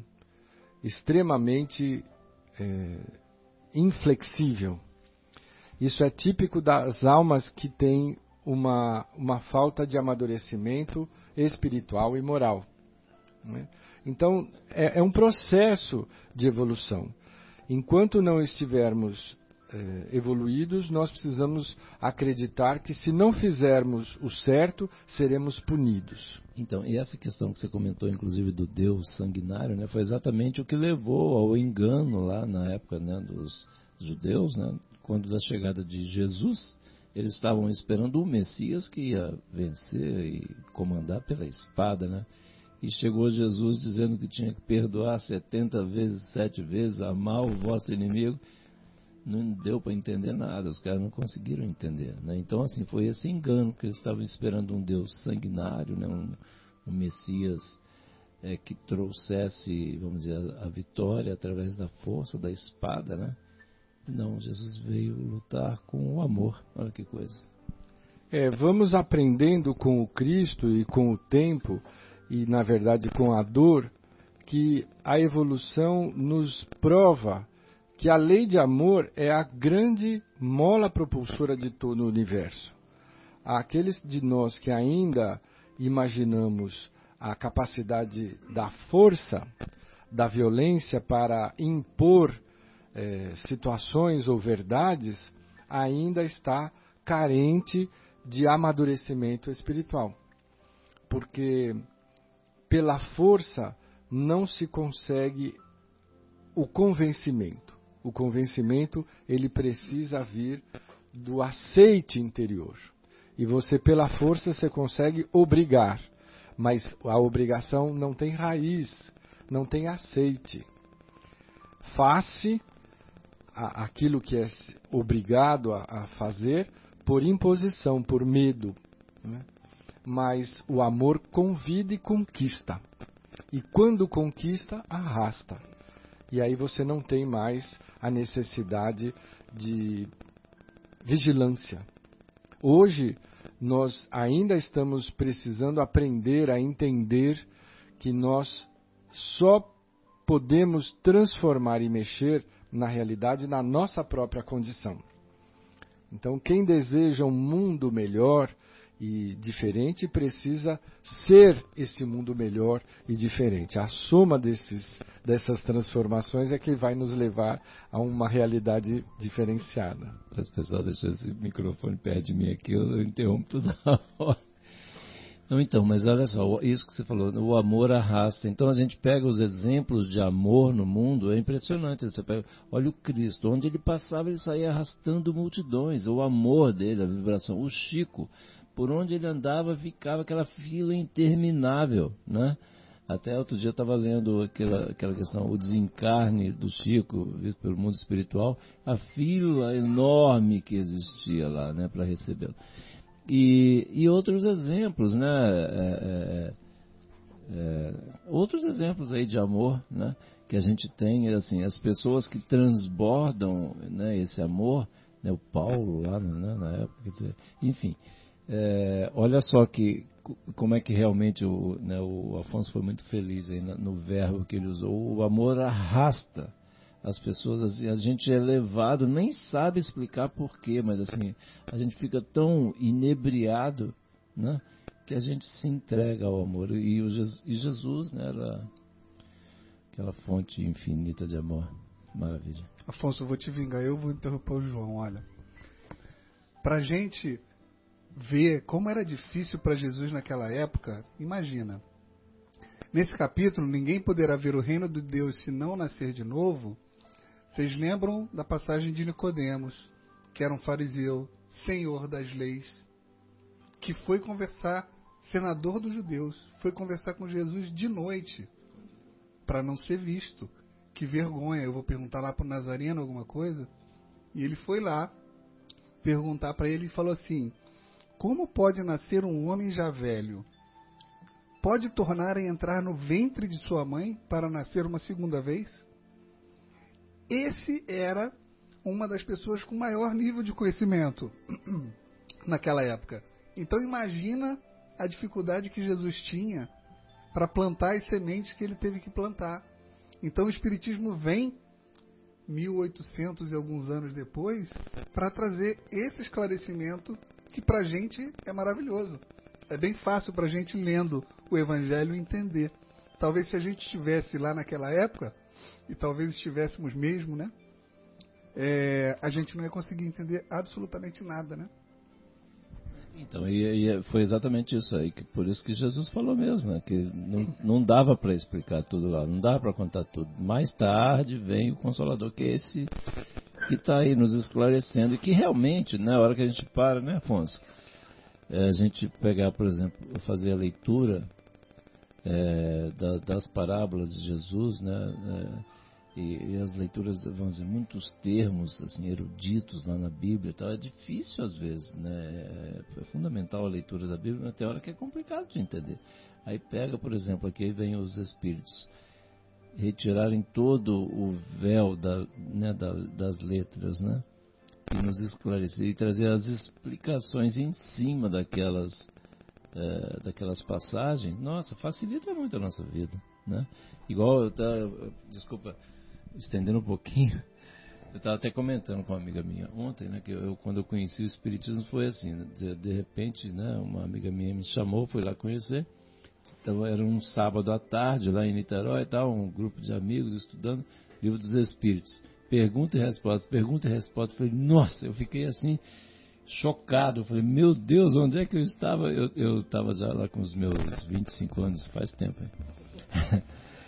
extremamente é, inflexível. Isso é típico das almas que têm uma, uma falta de amadurecimento espiritual e moral, né? Então, é, é um processo de evolução. Enquanto não estivermos é, evoluídos, nós precisamos acreditar que se não fizermos o certo, seremos punidos. Então, e essa questão que você comentou, inclusive, do Deus sanguinário, né, foi exatamente o que levou ao engano lá na época, né, dos judeus, né, quando da chegada de Jesus, eles estavam esperando o Messias que ia vencer e comandar pela espada, né? E chegou Jesus dizendo que tinha que perdoar setenta vezes, sete vezes, amar o vosso inimigo. Não deu para entender nada, os caras não conseguiram entender, né? Então, assim, foi esse engano que eles estavam esperando um Deus sanguinário, né? um, um Messias é, que trouxesse, vamos dizer, a, a vitória através da força da espada, né? Não, Jesus veio lutar com o amor, olha que coisa. É, vamos aprendendo com o Cristo e com o tempo, e na verdade com a dor, que a evolução nos prova que a lei de amor é a grande mola propulsora de todo o universo. Aqueles de nós que ainda imaginamos a capacidade da força, da violência para impor é, situações ou verdades, ainda está carente de amadurecimento espiritual. Porque pela força não se consegue o convencimento. O convencimento, ele precisa vir do aceite interior. E você, pela força, você consegue obrigar. Mas a obrigação não tem raiz, não tem aceite. Faz-se aquilo que é obrigado a, a fazer por imposição, por medo, né? mas o amor convida e conquista. E quando conquista, arrasta. E aí você não tem mais a necessidade de vigilância. Hoje, nós ainda estamos precisando aprender a entender que nós só podemos transformar e mexer na realidade na nossa própria condição. Então, quem deseja um mundo melhor e diferente precisa ser esse mundo melhor e diferente. A soma desses, dessas transformações é que vai nos levar a uma realidade diferenciada. As pessoas deixam esse microfone perto de mim aqui, eu interrompo toda hora. Não, então, mas olha só, isso que você falou, o amor arrasta. Então a gente pega os exemplos de amor no mundo, é impressionante. Você pega, olha o Cristo, onde ele passava, ele saía arrastando multidões. O amor dele, a vibração. O Chico, por onde ele andava, ficava aquela fila interminável, né? Até outro dia eu estava lendo aquela, aquela questão, o desencarne do Chico, visto pelo mundo espiritual, a fila enorme que existia lá, né, para recebê-lo. E, e outros exemplos, né? É, é, é, outros exemplos aí de amor, né? Que a gente tem, assim, as pessoas que transbordam, né, esse amor, né? O Paulo lá, né, na época, quer dizer, enfim, é, olha só que como é que realmente o, né, o Afonso foi muito feliz aí no, no verbo que ele usou. O amor arrasta as pessoas, assim, a gente é levado, nem sabe explicar porquê, mas assim, a gente fica tão inebriado, né, que a gente se entrega ao amor. E, o, e Jesus, né, era aquela fonte infinita de amor. Maravilha. Afonso, eu vou te vingar, eu vou interromper o João, olha. Pra gente ver como era difícil para Jesus naquela época, imagina. Nesse capítulo, ninguém poderá ver o reino de Deus se não nascer de novo. Vocês lembram da passagem de Nicodemos, que era um fariseu, senhor das leis, que foi conversar, senador dos judeus, foi conversar com Jesus de noite, para não ser visto. Que vergonha, eu vou perguntar lá para o Nazareno alguma coisa. E ele foi lá perguntar para ele e falou assim: como pode nascer um homem já velho? Pode tornar a entrar no ventre de sua mãe para nascer uma segunda vez? Esse era uma das pessoas com maior nível de conhecimento naquela época. Então imagina a dificuldade que Jesus tinha para plantar as sementes que ele teve que plantar. Então o Espiritismo vem, mil e oitocentos e alguns anos depois, para trazer esse esclarecimento que para a gente é maravilhoso. É bem fácil para a gente, lendo o Evangelho, entender. Talvez se a gente estivesse lá naquela época, e talvez estivéssemos mesmo, né? É, a gente não ia conseguir entender absolutamente nada, né? Então, e, e foi exatamente isso aí, que, por isso que Jesus falou mesmo, né, que não, não dava para explicar tudo lá, não dava para contar tudo. Mais tarde vem o Consolador, que é esse que está aí nos esclarecendo, e que realmente, na hora que a gente para, né, Afonso? É, a gente pegar, por exemplo, fazer a leitura é, da, das parábolas de Jesus, né, é, e, e as leituras, vamos dizer, muitos termos assim, eruditos lá na Bíblia, tá? É difícil às vezes, né? É, é fundamental a leitura da Bíblia, mas tem hora que é complicado de entender. Aí pega, por exemplo, aqui vem os Espíritos retirarem todo o véu da, né, da, das letras, né? E nos esclarecer e trazer as explicações em cima daquelas, é, daquelas passagens. Nossa, facilita muito a nossa vida, né? Igual eu tava, desculpa, estendendo um pouquinho, eu estava até comentando com uma amiga minha ontem, né, que eu, quando eu conheci o Espiritismo foi assim, né, de, de repente, né, uma amiga minha me chamou, fui lá conhecer, então era um sábado à tarde lá em Niterói e tal, um grupo de amigos estudando Livro dos Espíritos, pergunta e resposta, pergunta e resposta, eu falei, nossa, eu fiquei assim, chocado, eu falei, meu Deus, onde é que eu estava? Eu estava já lá com os meus vinte e cinco anos, faz tempo, hein?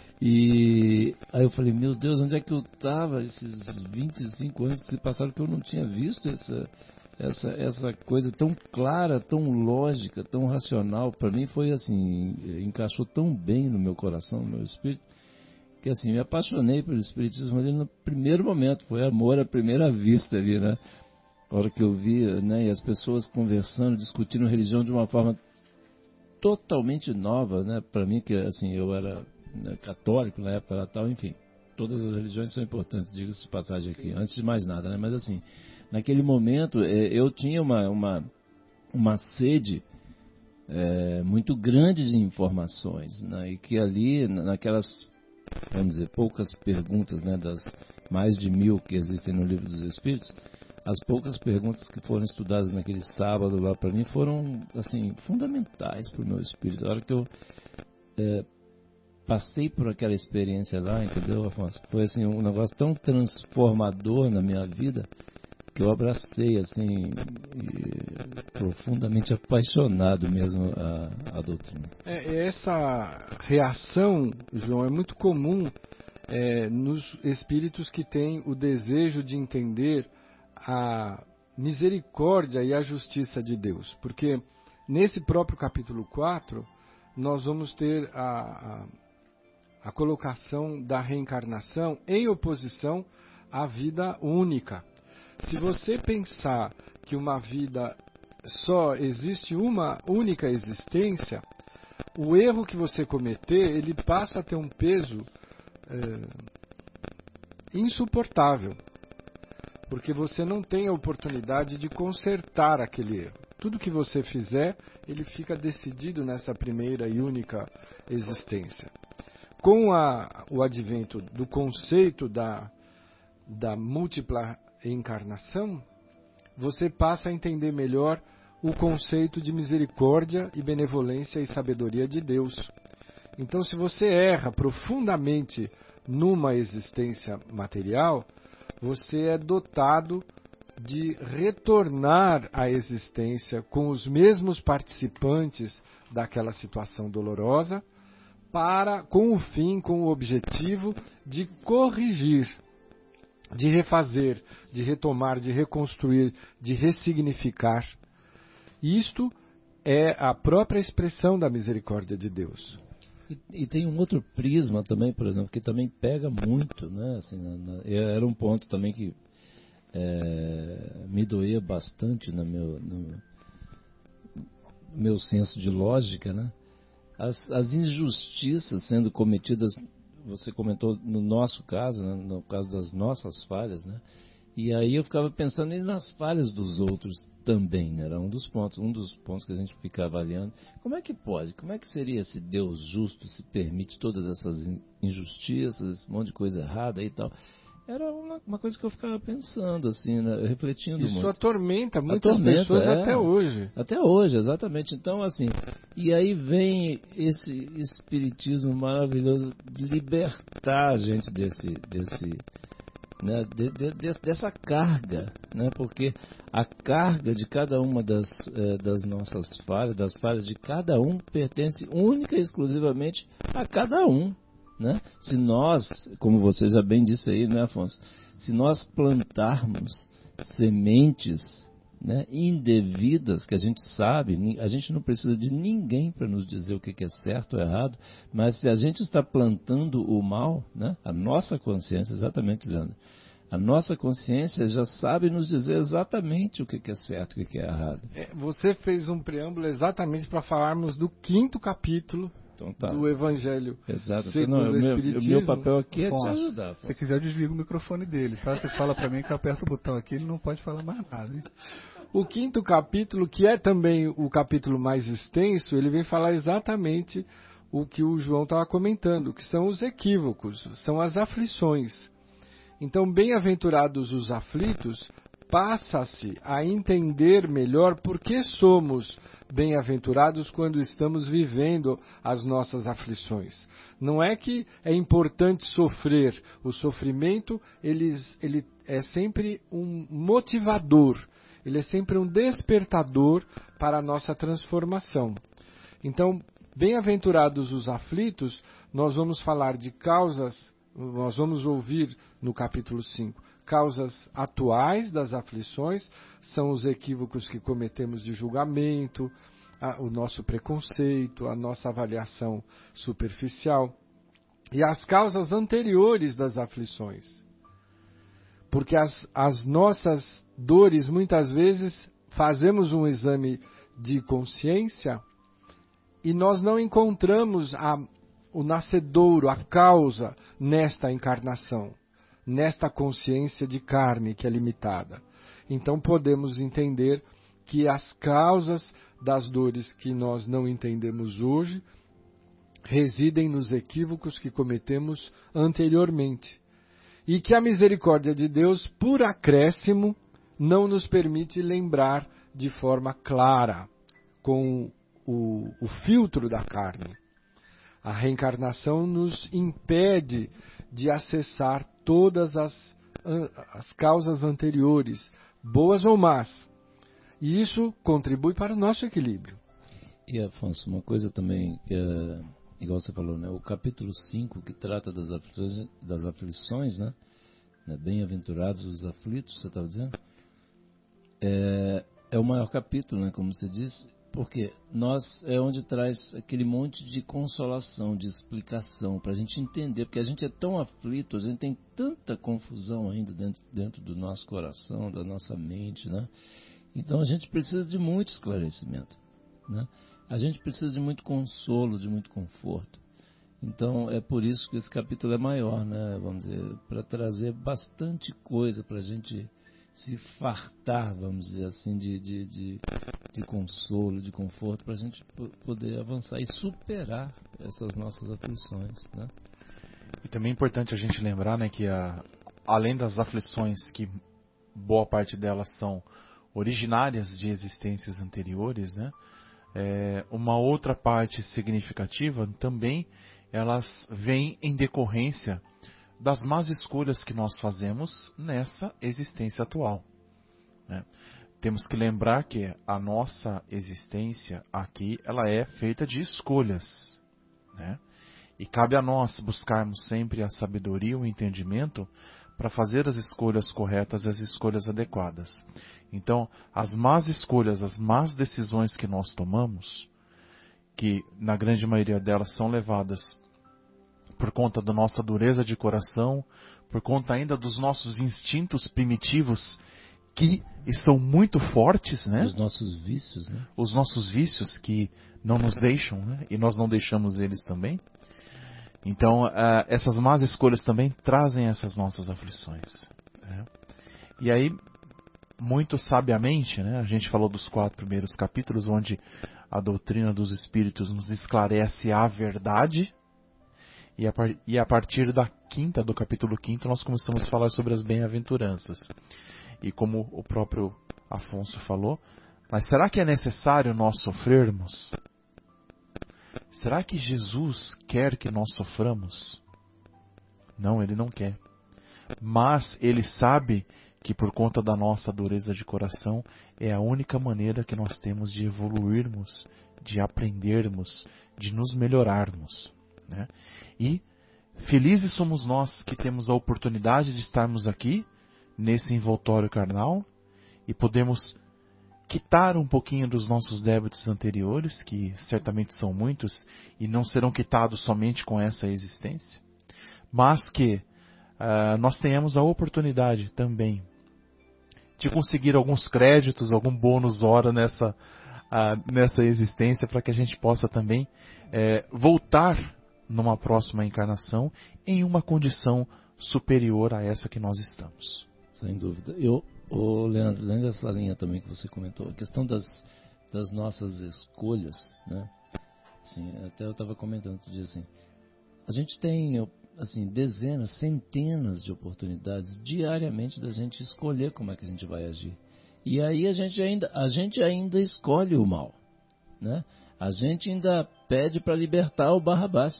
E aí eu falei, meu Deus, onde é que eu estava esses vinte e cinco anos que se passaram que eu não tinha visto essa, essa, essa coisa tão clara, tão lógica, tão racional. Para mim foi assim, encaixou tão bem no meu coração, no meu espírito, que assim, me apaixonei pelo Espiritismo ali no primeiro momento, foi amor à primeira vista ali, né? A hora que eu vi, né, e as pessoas conversando, discutindo religião de uma forma totalmente nova, né, para mim, que assim, eu era, né, católico na época lá, tal, enfim. Todas as religiões são importantes, diga-se de passagem aqui, antes de mais nada, né? Mas assim, naquele momento eu tinha uma, uma, uma sede é, muito grande de informações, né? E que ali, naquelas, vamos dizer, poucas perguntas, né, das mais de mil que existem no Livro dos Espíritos, as poucas perguntas que foram estudadas naquele sábado lá para mim foram, assim, fundamentais para o meu espírito. A hora que eu é, passei por aquela experiência lá, entendeu, Afonso? Foi assim, um negócio tão transformador na minha vida que eu abracei, assim, e, profundamente apaixonado mesmo a, a doutrina. É, essa reação, João, é muito comum é, nos espíritos que têm o desejo de entender a misericórdia e a justiça de Deus. Porque nesse próprio capítulo quatro, nós vamos ter a, a a colocação da reencarnação em oposição à vida única. Se você pensar que uma vida só existe uma única existência, o erro que você cometer, ele passa a ter um peso é, insuportável, porque você não tem a oportunidade de consertar aquele erro. Tudo que você fizer, ele fica decidido nessa primeira e única existência. Com a, o advento do conceito da, da múltipla encarnação, você passa a entender melhor o conceito de misericórdia e benevolência e sabedoria de Deus. Então, se você erra profundamente numa existência material, você é dotado de retornar à existência com os mesmos participantes daquela situação dolorosa, para, com o fim, com o objetivo de corrigir, de refazer, de retomar, de reconstruir, de ressignificar. Isto é a própria expressão da misericórdia de Deus. E, e tem um outro prisma também, por exemplo, que também pega muito, né? Assim, na, na, era um ponto também que é, me doía bastante no meu, no meu senso de lógica, né? As, as injustiças sendo cometidas, você comentou no nosso caso, né, no caso das nossas falhas, né? E aí eu ficava pensando nas falhas dos outros também, né? Era um dos pontos, um dos pontos que a gente fica avaliando. Como é que pode? Como é que seria esse Deus justo se permite todas essas injustiças, esse monte de coisa errada e tal? Era uma, uma coisa que eu ficava pensando, assim, né, refletindo Isso muito. atormenta muitas atormenta, pessoas é, até hoje. Até hoje, exatamente. Então, assim, e aí vem esse espiritismo maravilhoso de libertar a gente desse, desse, né, de, de, de, dessa carga, né, porque a carga de cada uma das, eh, das nossas falhas, das falhas de cada um, pertence única e exclusivamente a cada um. Né? Se nós, como você já bem disse aí, né, Afonso? Se nós plantarmos sementes, né, indevidas, que a gente sabe, a gente não precisa de ninguém para nos dizer o que é certo ou errado, mas se a gente está plantando o mal, né, a nossa consciência, exatamente, Leandro, a nossa consciência já sabe nos dizer exatamente o que é certo e o que é errado. É, você fez um preâmbulo exatamente para falarmos do quinto capítulo Então, tá. do Evangelho. Exato. Segundo Então, não, o Espiritismo. O meu papel aqui é Afonso, te ajudar. Se você quiser, eu desligo o microfone dele. Tá? Você fala para mim que eu aperto o botão aqui, ele não pode falar mais nada. Hein? O quinto capítulo, que é também o capítulo mais extenso, ele vem falar exatamente o que o João estava comentando, que são os equívocos, são as aflições. Então, bem-aventurados os aflitos, passa-se a entender melhor por que somos bem-aventurados quando estamos vivendo as nossas aflições. Não é que é importante sofrer. O sofrimento ele, ele é sempre um motivador, ele é sempre um despertador para a nossa transformação. Então, bem-aventurados os aflitos, nós vamos falar de causas, nós vamos ouvir no capítulo cinco, causas atuais das aflições, são os equívocos que cometemos de julgamento, a, o nosso preconceito, a nossa avaliação superficial, e as causas anteriores das aflições. Porque as, as nossas dores, muitas vezes, fazemos um exame de consciência E nós não encontramos a, o nascedouro, a causa nesta encarnação, nesta consciência de carne que é limitada. Então podemos entender que as causas das dores que nós não entendemos hoje residem nos equívocos que cometemos anteriormente. E que a misericórdia de Deus, por acréscimo, não nos permite lembrar de forma clara, com o, o filtro da carne. A reencarnação nos impede de acessar todas as, as causas anteriores, boas ou más. E isso contribui para o nosso equilíbrio. E, Afonso, uma coisa também que é, igual você falou, né? O capítulo cinco, que trata das aflições, das aflições, né? Bem-aventurados os aflitos, você estava dizendo? É, é o maior capítulo, né? Como você disse, porque nós é onde traz aquele monte de consolação, de explicação, para a gente entender, porque a gente é tão aflito, a gente tem tanta confusão ainda dentro, dentro do nosso coração, da nossa mente, né? Então a gente precisa de muito esclarecimento, né? A gente precisa de muito consolo, de muito conforto. Então é por isso que esse capítulo é maior, né? Vamos dizer, para trazer bastante coisa para a gente se fartar, vamos dizer assim, de, de, de, de consolo, de conforto, para a gente poder avançar e superar essas nossas aflições, né? E também é importante a gente lembrar, né, que a, além das aflições, que boa parte delas são originárias de existências anteriores, né, é, uma outra parte significativa também elas vêm em decorrência das más escolhas que nós fazemos nessa existência atual, né? Temos que lembrar que a nossa existência aqui ela é feita de escolhas, né? E cabe a nós buscarmos sempre a sabedoria e o entendimento para fazer as escolhas corretas e as escolhas adequadas. Então, as más escolhas, as más decisões que nós tomamos, que na grande maioria delas são levadas por conta da nossa dureza de coração, por conta ainda dos nossos instintos primitivos, que são muito fortes, né? Os nossos vícios, né? Os nossos vícios que não nos deixam, né? E nós não deixamos eles também. Então, uh, essas más escolhas também trazem essas nossas aflições, né? E aí, muito sabiamente, né, a gente falou dos quatro primeiros capítulos, onde a doutrina dos Espíritos nos esclarece a verdade, e a, par- e a partir da quinta, do capítulo quinto, nós começamos a falar sobre as bem-aventuranças. E como o próprio Afonso falou, mas será que é necessário nós sofrermos? Será que Jesus quer que nós soframos? Não, Ele não quer. Mas Ele sabe que por conta da nossa dureza de coração, é a única maneira que nós temos de evoluirmos, de aprendermos, de nos melhorarmos, né? E felizes somos nós que temos a oportunidade de estarmos aqui, nesse envoltório carnal, e podemos quitar um pouquinho dos nossos débitos anteriores, que certamente são muitos, e não serão quitados somente com essa existência, mas que uh, nós tenhamos a oportunidade também de conseguir alguns créditos, algum bônus hora nessa, uh, nessa existência, para que a gente possa também uh, voltar numa próxima encarnação em uma condição superior a essa que nós estamos. Sem dúvida. Eu, ô Leandro, além dessa linha também que você comentou, a questão das, das nossas escolhas, né? Assim, até eu estava comentando outro dia assim, a gente tem assim, dezenas, centenas de oportunidades diariamente da gente escolher como é que a gente vai agir. E aí a gente ainda, a gente ainda escolhe o mal, né? A gente ainda pede para libertar o Barrabás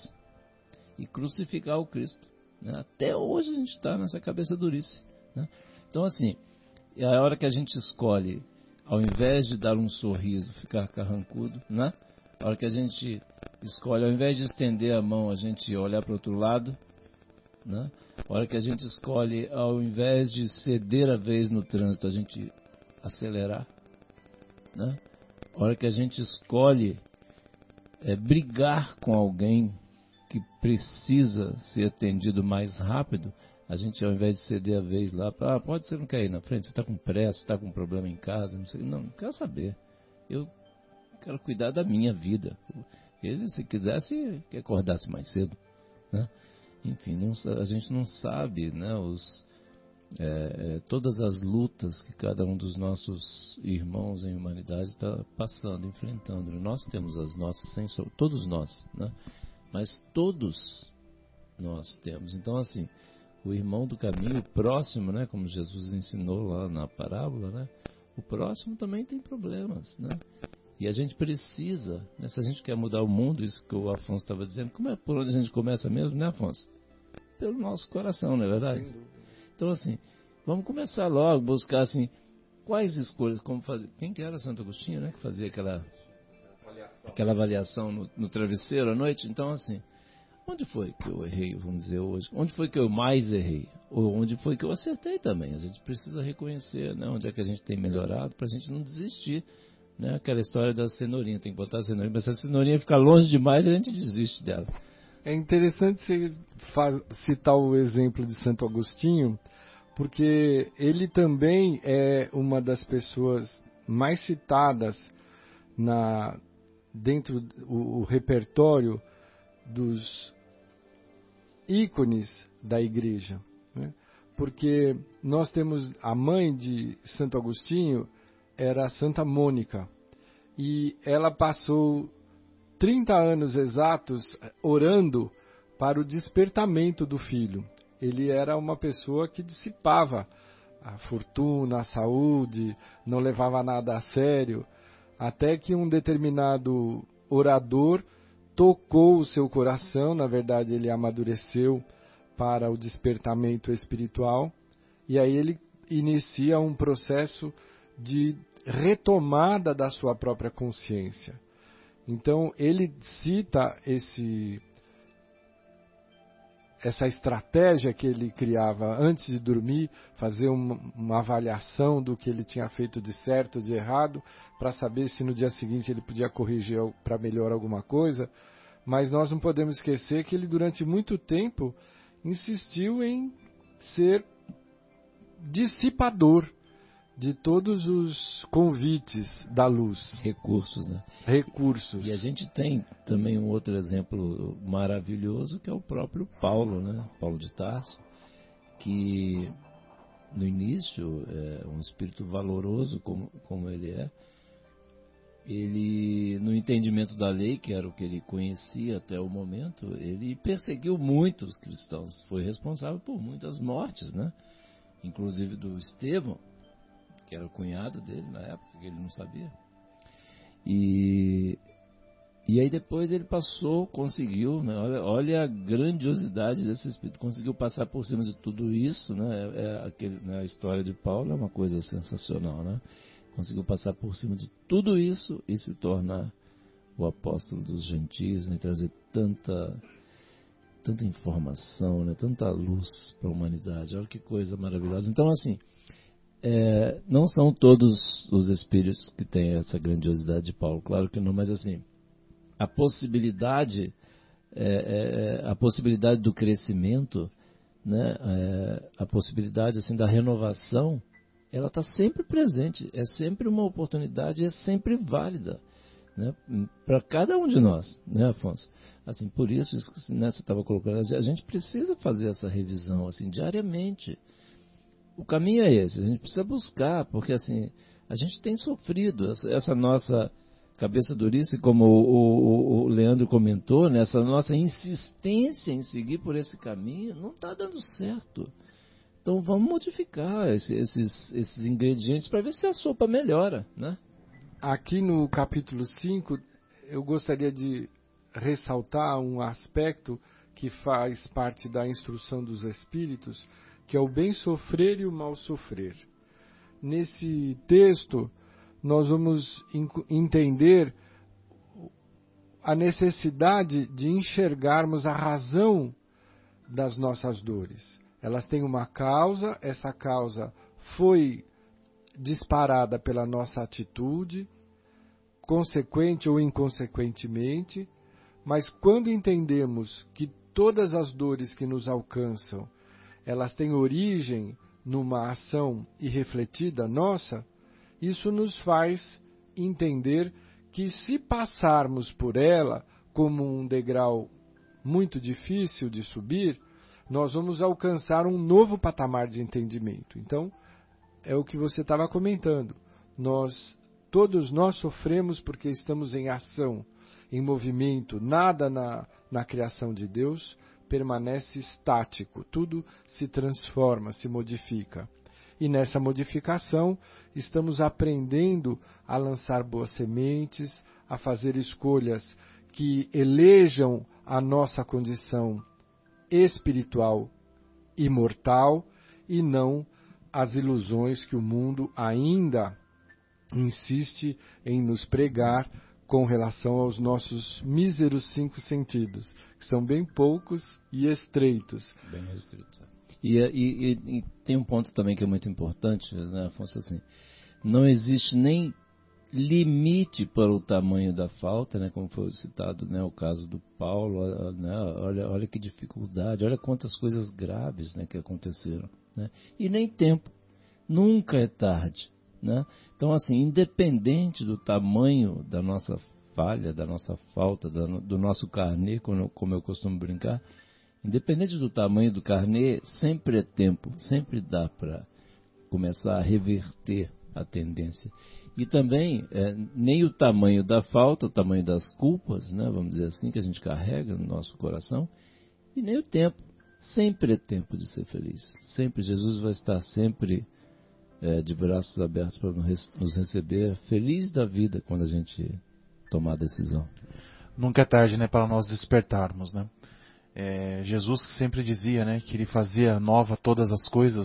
e crucificar o Cristo, né? Até hoje a gente está nessa cabeça durice, né? Então assim, é a hora que a gente escolhe, ao invés de dar um sorriso, ficar carrancudo, né? A hora que a gente escolhe, ao invés de estender a mão, a gente olhar para o outro lado, né? A hora que a gente escolhe, ao invés de ceder a vez no trânsito, a gente acelerar, né? A hora que a gente escolhe é, brigar com alguém que precisa ser atendido mais rápido, a gente, ao invés de ceder a vez lá, ah, pode ser, não quer ir na frente, você está com pressa, está com problema em casa, não sei, não, não quero saber. Eu quero cuidar da minha vida. Ele, se quisesse, que acordasse mais cedo, né? Enfim, não, a gente não sabe, né, os, é, é, todas as lutas que cada um dos nossos irmãos em humanidade está passando, enfrentando. Nós temos as nossas, sem, todos nós, né? Mas todos nós temos. Então, assim, o irmão do caminho, o próximo, né, como Jesus ensinou lá na parábola, né, o próximo também tem problemas, né? E a gente precisa, né, se a gente quer mudar o mundo, isso que o Afonso estava dizendo, como é por onde a gente começa mesmo, né, Afonso? Pelo nosso coração, não é verdade? Então, assim, vamos começar logo, buscar, assim, quais escolhas, como fazer. Quem que era Santo Agostinho, né, que fazia aquela, aquela avaliação no, no travesseiro à noite? Então, assim, onde foi que eu errei, vamos dizer hoje? Onde foi que eu mais errei? Ou onde foi que eu acertei também? A gente precisa reconhecer, né, onde é que a gente tem melhorado para a gente não desistir. Né? Aquela história da cenourinha, tem que botar a cenourinha, mas se a cenourinha ficar longe demais, a gente desiste dela. É interessante você faz, citar o exemplo de Santo Agostinho, porque ele também é uma das pessoas mais citadas na, dentro do o repertório dos ícones da igreja, né? Porque nós temos a mãe de Santo Agostinho, era Santa Mônica, e ela passou trinta anos exatos orando para o despertamento do filho. Ele era uma pessoa que dissipava a fortuna, a saúde, não levava nada a sério, até que um determinado orador tocou o seu coração, na verdade ele amadureceu para o despertamento espiritual, e aí ele inicia um processo de retomada da sua própria consciência. Então ele cita esse, essa estratégia que ele criava antes de dormir, fazer uma, uma avaliação do que ele tinha feito de certo, de errado, para saber se no dia seguinte ele podia corrigir para melhorar alguma coisa. Mas nós não podemos esquecer que ele durante muito tempo insistiu em ser dissipador de todos os convites da luz. Recursos, né? Recursos. E a gente tem também um outro exemplo maravilhoso, que é o próprio Paulo, né? Paulo de Tarso, que no início é um espírito valoroso como, como ele é. Ele, no entendimento da lei, que era o que ele conhecia até o momento, ele perseguiu muitos cristãos, foi responsável por muitas mortes, né? Inclusive do Estevão, que era o cunhado dele na época, que ele não sabia. E, e aí depois ele passou, conseguiu, né? olha, olha a grandiosidade desse espírito, conseguiu passar por cima de tudo isso, né? É aquele, né? A história de Paulo é uma coisa sensacional, né? Conseguiu passar por cima de tudo isso e se tornar o apóstolo dos gentios, né? Trazer tanta, tanta informação, né? Tanta luz para a humanidade. Olha que coisa maravilhosa. Então, assim, é, não são todos os espíritos que têm essa grandiosidade de Paulo, claro que não, mas assim, a possibilidade, é, é, a possibilidade do crescimento, né? É, a possibilidade assim da renovação, ela está sempre presente, é sempre uma oportunidade, é sempre válida, né, para cada um de nós, né, Afonso? Assim, por isso, né, você estava colocando, a gente precisa fazer essa revisão assim, diariamente. O caminho é esse, a gente precisa buscar, porque assim, a gente tem sofrido, essa, essa nossa cabeça durice, como o, o, o Leandro comentou, né, essa nossa insistência em seguir por esse caminho, não está dando certo. Então vamos modificar esse, esses, esses ingredientes para ver se a sopa melhora, né? Aqui no capítulo cinco, eu gostaria de ressaltar um aspecto que faz parte da instrução dos espíritos, que é o bem sofrer e o mal sofrer. Nesse texto, nós vamos entender a necessidade de enxergarmos a razão das nossas dores. Elas têm uma causa, essa causa foi disparada pela nossa atitude, consequente ou inconsequentemente, mas quando entendemos que todas as dores que nos alcançam, elas têm origem numa ação irrefletida nossa, isso nos faz entender que se passarmos por ela, como um degrau muito difícil de subir, nós vamos alcançar um novo patamar de entendimento. Então, é o que você estava comentando. Nós, todos nós sofremos porque estamos em ação, em movimento. Nada na, na criação de Deus permanece estático. Tudo se transforma, se modifica. E nessa modificação, estamos aprendendo a lançar boas sementes, a fazer escolhas que elejam a nossa condição espiritual imortal e não as ilusões que o mundo ainda insiste em nos pregar com relação aos nossos míseros cinco sentidos, que são bem poucos e estreitos. Bem restritos. E, e, e tem um ponto também que é muito importante, né, Afonso, assim, não existe nem limite para o tamanho da falta, né, como foi citado, né, o caso do Paulo, né, olha, olha que dificuldade, olha quantas coisas graves, né, que aconteceram, né, e nem tempo, nunca é tarde, né? Então, assim, independente do tamanho da nossa falha, da nossa falta, do nosso carnê, como eu costumo brincar, independente do tamanho do carnê, sempre é tempo, sempre dá para começar a reverter a tendência. E também, é, nem o tamanho da falta, o tamanho das culpas, né, vamos dizer assim, que a gente carrega no nosso coração, e nem o tempo. Sempre é tempo de ser feliz. Sempre, Jesus vai estar sempre é, de braços abertos para nos receber, feliz da vida quando a gente tomar a decisão. Nunca é tarde, né, para nós despertarmos, né? É, Jesus que sempre dizia, né, que Ele fazia nova todas as coisas,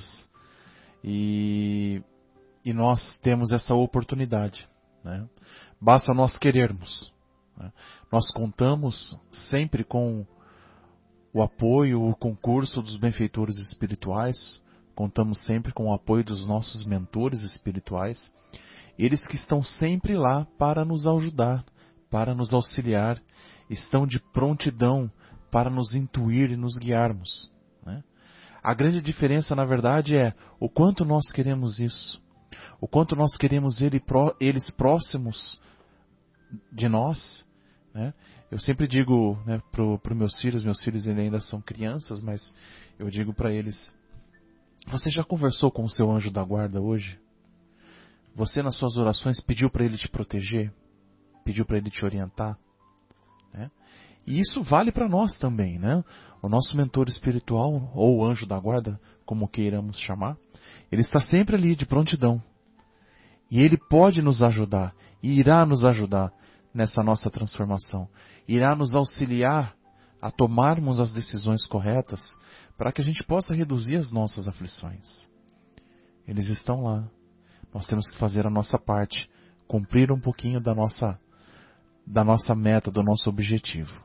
e... E nós temos essa oportunidade, né? Basta nós querermos, né? Nós contamos sempre com o apoio, o concurso dos benfeitores espirituais, contamos sempre com o apoio dos nossos mentores espirituais, eles que estão sempre lá para nos ajudar, para nos auxiliar, estão de prontidão para nos intuir e nos guiarmos, né? A grande diferença, na verdade, é o quanto nós queremos isso. O quanto nós queremos ele, eles próximos de nós, né? Eu sempre digo, né, para os meus filhos, meus filhos ainda são crianças, mas eu digo para eles, você já conversou com o seu anjo da guarda hoje? Você nas suas orações pediu para ele te proteger? Pediu para ele te orientar? Né? E isso vale para nós também, né? O nosso mentor espiritual, ou anjo da guarda, como queiramos chamar, ele está sempre ali de prontidão. E Ele pode nos ajudar, e irá nos ajudar nessa nossa transformação. Irá nos auxiliar a tomarmos as decisões corretas para que a gente possa reduzir as nossas aflições. Eles estão lá. Nós temos que fazer a nossa parte, cumprir um pouquinho da nossa, da nossa meta, do nosso objetivo.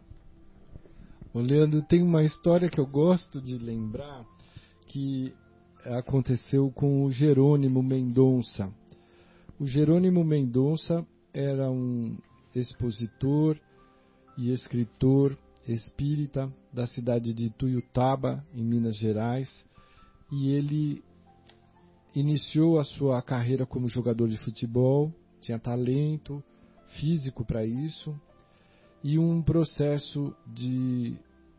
Ô Leandro, tem uma história que eu gosto de lembrar que aconteceu com o Jerônimo Mendonça. O Jerônimo Mendonça era um expositor e escritor espírita da cidade de Tuiutaba, em Minas Gerais, e ele iniciou a sua carreira como jogador de futebol, tinha talento físico para isso, e um processo de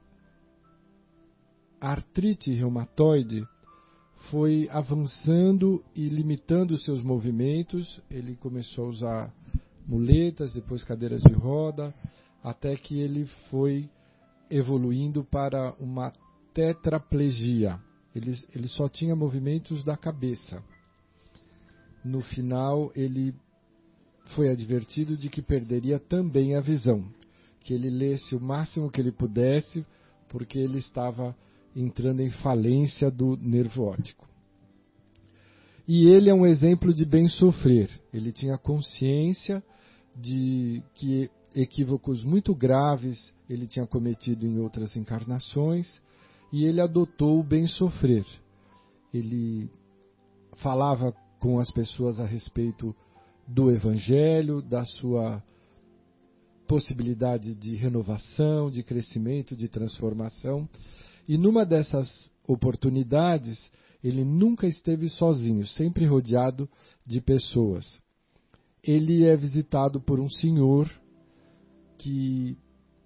artrite reumatoide foi avançando e limitando os seus movimentos. Ele começou a usar muletas, depois cadeiras de roda, até que ele foi evoluindo para uma tetraplegia. Ele, ele só tinha movimentos da cabeça. No final, ele foi advertido de que perderia também a visão, que ele lesse o máximo que ele pudesse, porque ele estava entrando em falência do nervo óptico. E ele é um exemplo de bem sofrer. Ele tinha consciência de que equívocos muito graves ele tinha cometido em outras encarnações, e ele adotou o bem sofrer. Ele falava com as pessoas a respeito do Evangelho, da sua possibilidade de renovação, de crescimento, de transformação. E numa dessas oportunidades, ele nunca esteve sozinho, sempre rodeado de pessoas. Ele é visitado por um senhor que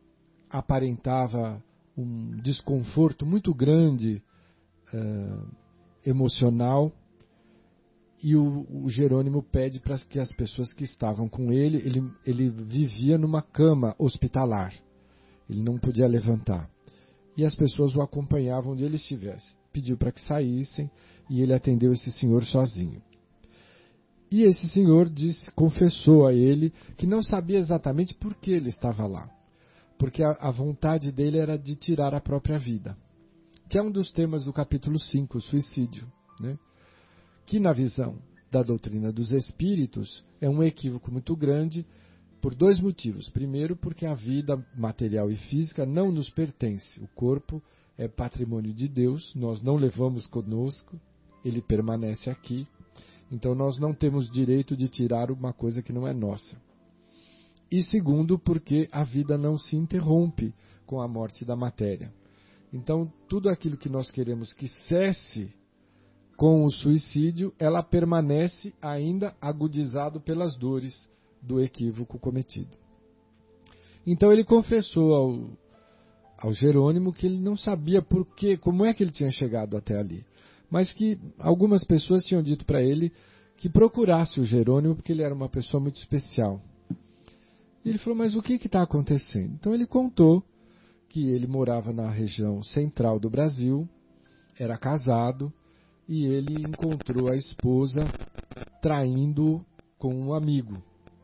aparentava um desconforto muito grande uh, emocional, e o, o Jerônimo pede para que as pessoas que estavam com ele, ele, ele vivia numa cama hospitalar, ele não podia levantar, e as pessoas o acompanhavam onde ele estivesse. Pediu para que saíssem e ele atendeu esse senhor sozinho. E esse senhor disse, confessou a ele que não sabia exatamente por que ele estava lá, porque a, a vontade dele era de tirar a própria vida, que é um dos temas do capítulo cinco, o suicídio, né? Que na visão da doutrina dos espíritos é um equívoco muito grande por dois motivos. Primeiro, porque a vida material e física não nos pertence. O corpo é patrimônio de Deus, nós não levamos conosco, ele permanece aqui. Então nós não temos direito de tirar uma coisa que não é nossa. E segundo, porque a vida não se interrompe com a morte da matéria. Então tudo aquilo que nós queremos que cesse com o suicídio, ela permanece ainda agudizado pelas dores do equívoco cometido. Então ele confessou ao, ao Jerônimo que ele não sabia por quê, como é que ele tinha chegado até ali, mas que algumas pessoas tinham dito para ele que procurasse o Jerônimo porque ele era uma pessoa muito especial. E ele falou, mas o que está acontecendo? Então ele contou que ele morava na região central do Brasil, era casado, e ele encontrou a esposa traindo com um amigo.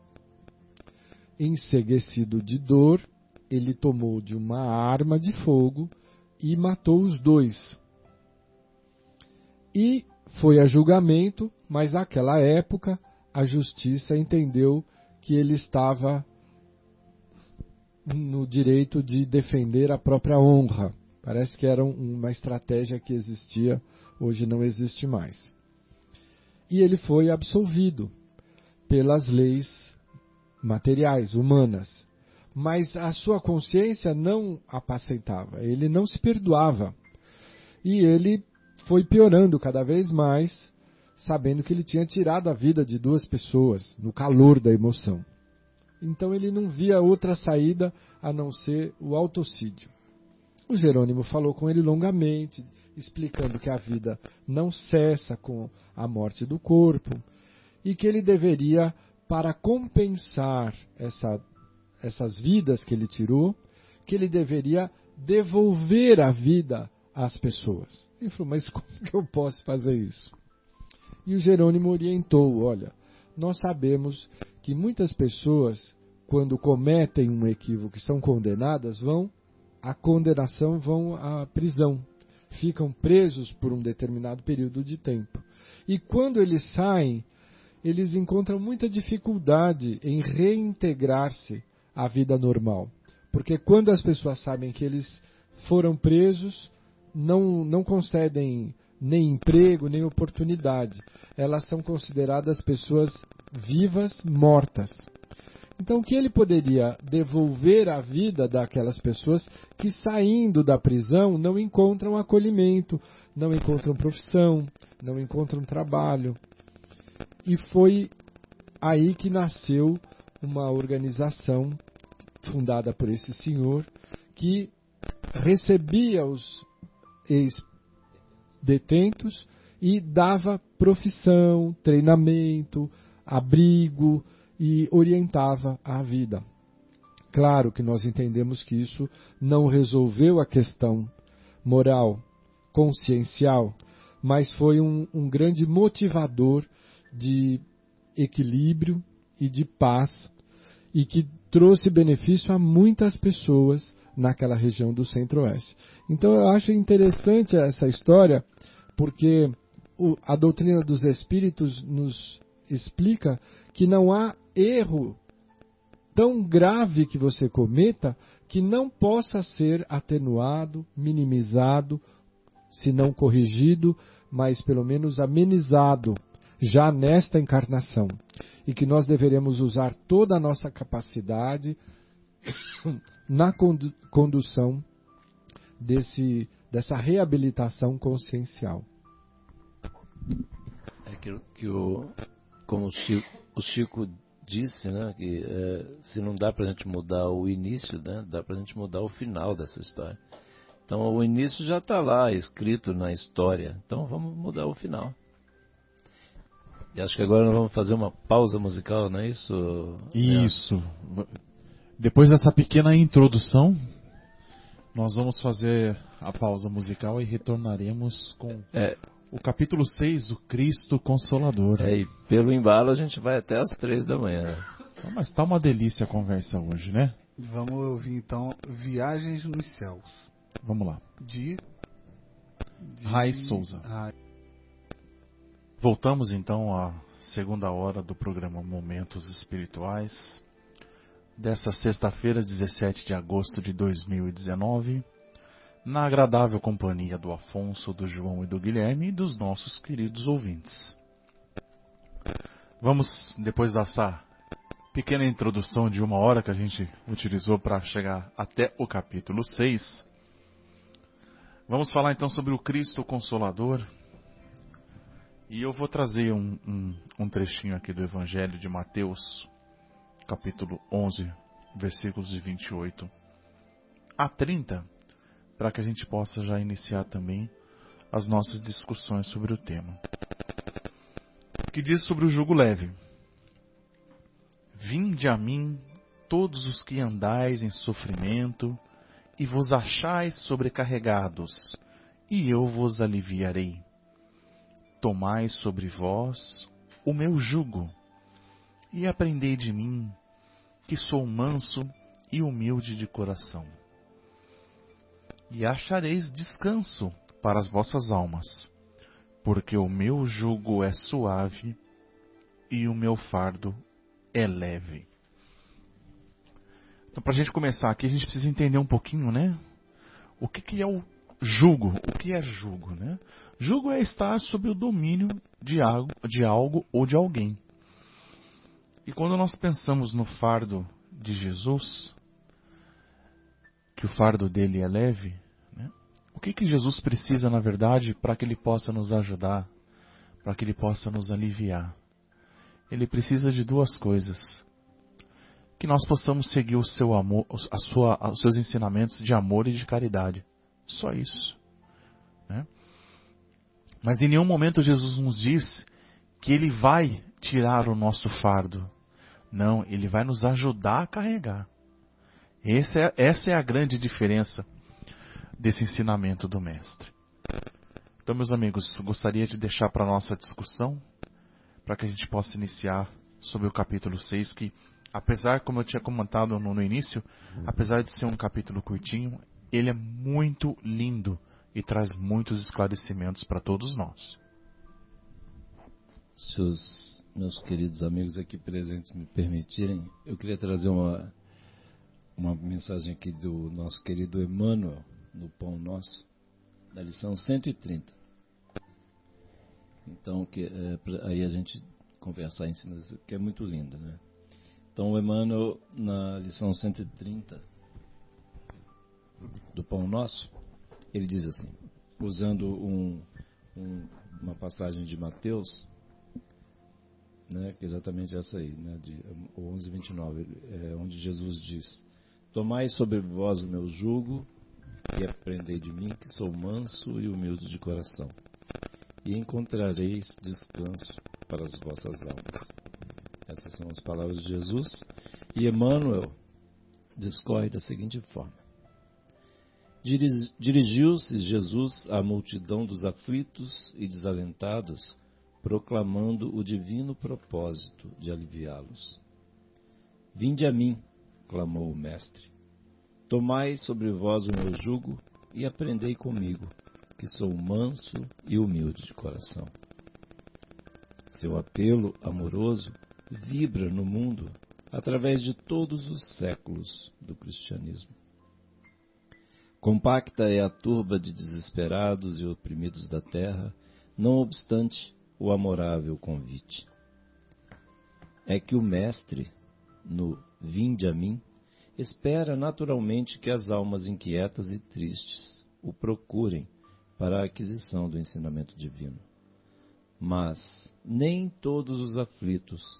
Enceguecido de dor, ele tomou de uma arma de fogo e matou os dois. E foi a julgamento, mas naquela época a justiça entendeu que ele estava no direito de defender a própria honra. Parece que era uma estratégia que existia, hoje não existe mais. E ele foi absolvido pelas leis materiais, humanas. Mas a sua consciência não apacentava, ele não se perdoava. E ele foi piorando cada vez mais, sabendo que ele tinha tirado a vida de duas pessoas, no calor da emoção. Então ele não via outra saída a não ser o autocídio. O Jerônimo falou com ele longamente, explicando que a vida não cessa com a morte do corpo e que ele deveria, para compensar essa, essas vidas que ele tirou, que ele deveria devolver a vida às pessoas. Ele falou, mas como que eu posso fazer isso? E o Jerônimo orientou, olha, nós sabemos que muitas pessoas, quando cometem um equívoco e são condenadas, vão a condenação vão à prisão, ficam presos por um determinado período de tempo. E quando eles saem, eles encontram muita dificuldade em reintegrar-se à vida normal. Porque quando as pessoas sabem que eles foram presos, não, não concedem nem emprego, nem oportunidade. Elas são consideradas pessoas vivas, mortas. Então, o que ele poderia devolver à vida daquelas pessoas que, saindo da prisão, não encontram acolhimento, não encontram profissão, não encontram trabalho. E foi aí que nasceu uma organização fundada por esse senhor, que recebia os ex-detentos e dava profissão, treinamento, abrigo, e orientava a vida. Claro que nós entendemos que isso não resolveu a questão moral, consciencial, mas foi um, um grande motivador de equilíbrio e de paz, e que trouxe benefício a muitas pessoas naquela região do Centro-Oeste. Então eu acho interessante essa história, porque o, a doutrina dos Espíritos nos explica que não há erro tão grave que você cometa que não possa ser atenuado, minimizado, se não corrigido, mas pelo menos amenizado já nesta encarnação. E que nós deveremos usar toda a nossa capacidade na condu- condução desse, dessa reabilitação consciencial. É aquilo que o, como o Chico, o Chico disse, né, que é, se não dá para a gente mudar o início, né, dá para a gente mudar o final dessa história. Então o início já está lá, escrito na história. Então vamos mudar o final. E acho que agora nós vamos fazer uma pausa musical, não é isso? Isso. Depois dessa pequena introdução, nós vamos fazer a pausa musical e retornaremos com é. o capítulo seis, o Cristo Consolador. É, e pelo embalo a gente vai até as três da manhã. Então, mas tá uma delícia a conversa hoje, né? Vamos ouvir então Viagens nos Céus. Vamos lá. De... de... Raiz Souza. Ah. Voltamos então à segunda hora do programa Momentos Espirituais, desta sexta-feira, dezessete de agosto de dois mil e dezenove, na agradável companhia do Afonso, do João e do Guilherme e dos nossos queridos ouvintes. Vamos, depois dessa pequena introdução de uma hora que a gente utilizou para chegar até o capítulo seis, vamos falar então sobre o Cristo Consolador. E eu vou trazer um, um, um trechinho aqui do Evangelho de Mateus, capítulo onze, versículos de vinte e oito a trinta, para que a gente possa já iniciar também as nossas discussões sobre o tema. Que diz sobre o jugo leve: Vinde a mim, todos os que andais em sofrimento, e vos achais sobrecarregados, e eu vos aliviarei. Tomai sobre vós o meu jugo, e aprendei de mim, que sou manso e humilde de coração. E achareis descanso para as vossas almas, porque o meu jugo é suave e o meu fardo é leve. Então, para a gente começar aqui, a gente precisa entender um pouquinho, né? O que, que é o jugo? O que é jugo, né? Jugo é estar sob o domínio de algo, de algo ou de alguém. E quando nós pensamos no fardo de Jesus, que o fardo dele é leve, né? O que, que Jesus precisa, na verdade, para que ele possa nos ajudar, para que ele possa nos aliviar? Ele precisa de duas coisas: que nós possamos seguir o seu amor, a sua, os seus ensinamentos de amor e de caridade. Só isso, né? Mas em nenhum momento Jesus nos diz que Ele vai tirar o nosso fardo. Não, Ele vai nos ajudar a carregar. Essa é, essa é a grande diferença desse ensinamento do Mestre. Então, meus amigos, eu gostaria de deixar para a nossa discussão, para que a gente possa iniciar sobre o capítulo seis, que, apesar, como eu tinha comentado no, no início, apesar de ser um capítulo curtinho, ele é muito lindo e traz muitos esclarecimentos para todos nós. Se os meus queridos amigos aqui presentes me permitirem, eu queria trazer uma, uma mensagem aqui do nosso querido Emmanuel, no Pão Nosso, da lição cento e trinta. Então, que, é, aí a gente conversar em cima disso, que é muito lindo, né? Então, o Emmanuel, na lição cento e trinta do Pão Nosso, ele diz assim, usando um, um, uma passagem de Mateus, né, que é exatamente essa aí, né, de onze, vinte e nove, é, onde Jesus diz: Tomai sobre vós o meu jugo e aprendei de mim, que sou manso e humilde de coração, e encontrareis descanso para as vossas almas. Essas são as palavras de Jesus. E Emmanuel discorre da seguinte forma: Dirigiu-se Jesus à multidão dos aflitos e desalentados, proclamando o divino propósito de aliviá-los. Vinde a mim, clamou o Mestre. Tomai sobre vós o meu jugo e aprendei comigo, que sou manso e humilde de coração. Seu apelo amoroso vibra no mundo através de todos os séculos do cristianismo. Compacta é a turba de desesperados e oprimidos da terra, não obstante o amorável convite. É que o Mestre, no Vinde a mim, espera naturalmente que as almas inquietas e tristes o procurem para a aquisição do ensinamento divino. Mas nem todos os aflitos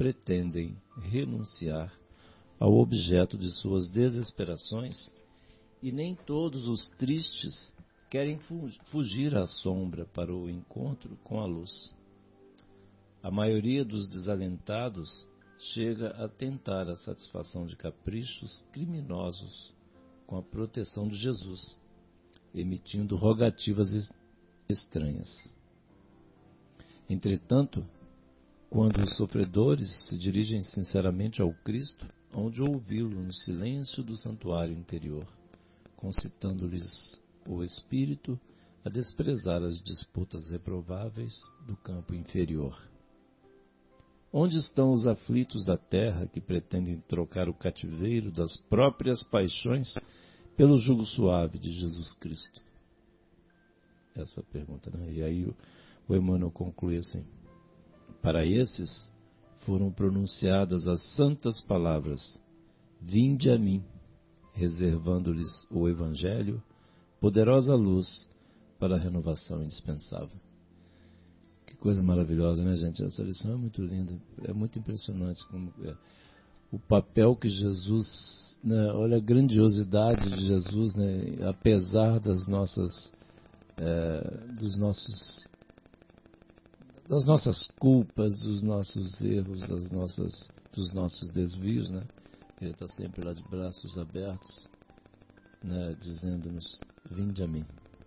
pretendem renunciar ao objeto de suas desesperações, e nem todos os tristes querem fugir à sombra para o encontro com a luz. A maioria dos desalentados chega a tentar a satisfação de caprichos criminosos com a proteção de Jesus, emitindo rogativas estranhas. Entretanto, quando os sofredores se dirigem sinceramente ao Cristo, hão de ouvi-lo no silêncio do santuário interior, concitando-lhes o espírito a desprezar as disputas reprováveis do campo inferior. Onde estão os aflitos da terra que pretendem trocar o cativeiro das próprias paixões pelo jugo suave de Jesus Cristo? Essa pergunta, né? E aí o, o Emmanuel conclui assim: para esses foram pronunciadas as santas palavras: vinde a mim, reservando-lhes o Evangelho, poderosa luz para a renovação indispensável. Que coisa maravilhosa, né, gente? Essa lição é muito linda, é muito impressionante como é. O papel que Jesus, né, olha a grandiosidade de Jesus, né, apesar das nossas, é, dos nossos, das nossas culpas, dos nossos erros, das nossas, dos nossos desvios, né? Ele está sempre lá de braços abertos, né, dizendo-nos: vinde a mim.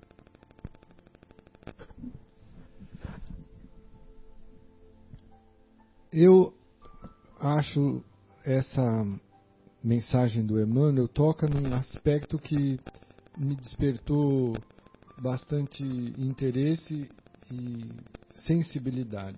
Eu acho essa mensagem do Emmanuel toca num aspecto que me despertou bastante interesse e sensibilidade.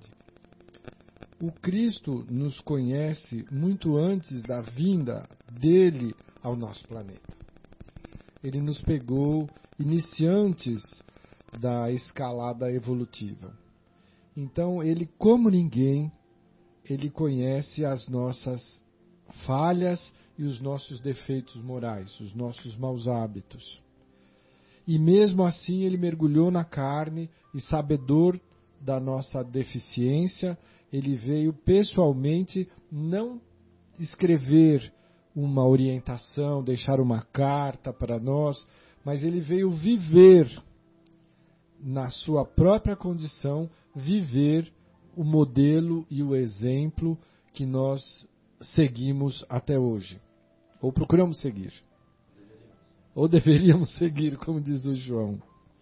O Cristo nos conhece muito antes da vinda dele ao nosso planeta. Ele nos pegou iniciantes da escalada evolutiva. Então, ele, como ninguém, ele conhece as nossas falhas e os nossos defeitos morais, os nossos maus hábitos. E mesmo assim ele mergulhou na carne e, sabedor da nossa deficiência, ele veio pessoalmente não escrever uma orientação, deixar uma carta para nós, mas ele veio viver na sua própria condição, viver o modelo e o exemplo que nós seguimos até hoje. Ou procuramos seguir. Ou deveríamos seguir, como diz o João.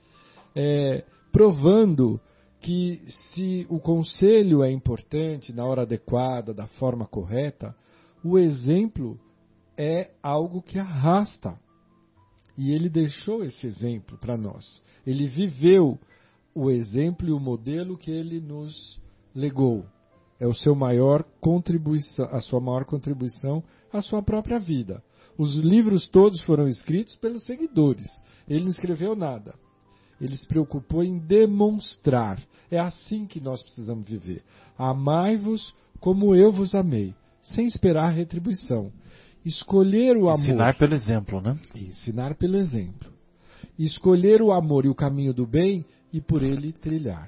É, provando que se o conselho é importante na hora adequada, da forma correta, o exemplo é algo que arrasta. E ele deixou esse exemplo para nós. Ele viveu o exemplo e o modelo que ele nos legou. É o seu maior contribuição, a sua maior contribuição à sua própria vida. Os livros todos foram escritos pelos seguidores. Ele não escreveu nada. Ele se preocupou em demonstrar. É assim que nós precisamos viver. Amai-vos como eu vos amei, sem esperar retribuição. Escolher o amor. Ensinar pelo exemplo, né? Ensinar pelo exemplo. Escolher o amor e o caminho do bem e por ele trilhar.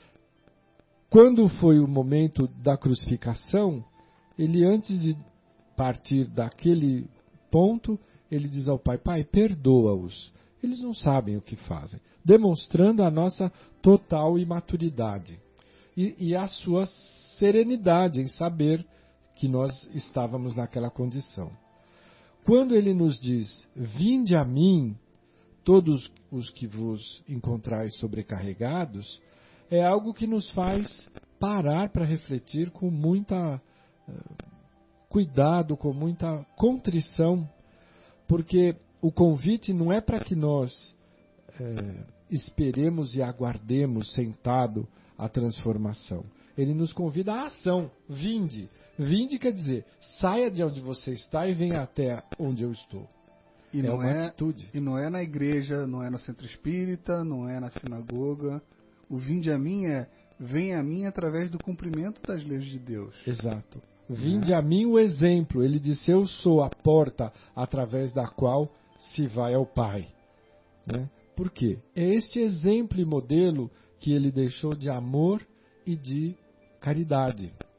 Quando foi o momento da crucificação, ele, antes de partir daquele ponto, ele diz ao Pai: Pai, perdoa-os. Eles não sabem o que fazem. Demonstrando a nossa total imaturidade. E, e a sua serenidade em saber que nós estávamos naquela condição. Quando ele nos diz: vinde a mim, todos os que vos encontrais sobrecarregados, é algo que nos faz parar para refletir com muita uh, cuidado, com muita contrição, porque o convite não é para que nós uh, esperemos e aguardemos sentado a transformação. Ele nos convida à ação. Vinde. Vinde quer dizer, saia de onde você está e venha até onde eu estou. E é não uma é, atitude. E não é na igreja, não é no centro espírita, não é na sinagoga. O vinde a mim é: venha a mim através do cumprimento das leis de Deus. Exato. Vinde é. a mim o exemplo. Ele disse: eu sou a porta através da qual se vai ao Pai. Né? Por quê? É este exemplo e modelo que ele deixou de amor e de caridade.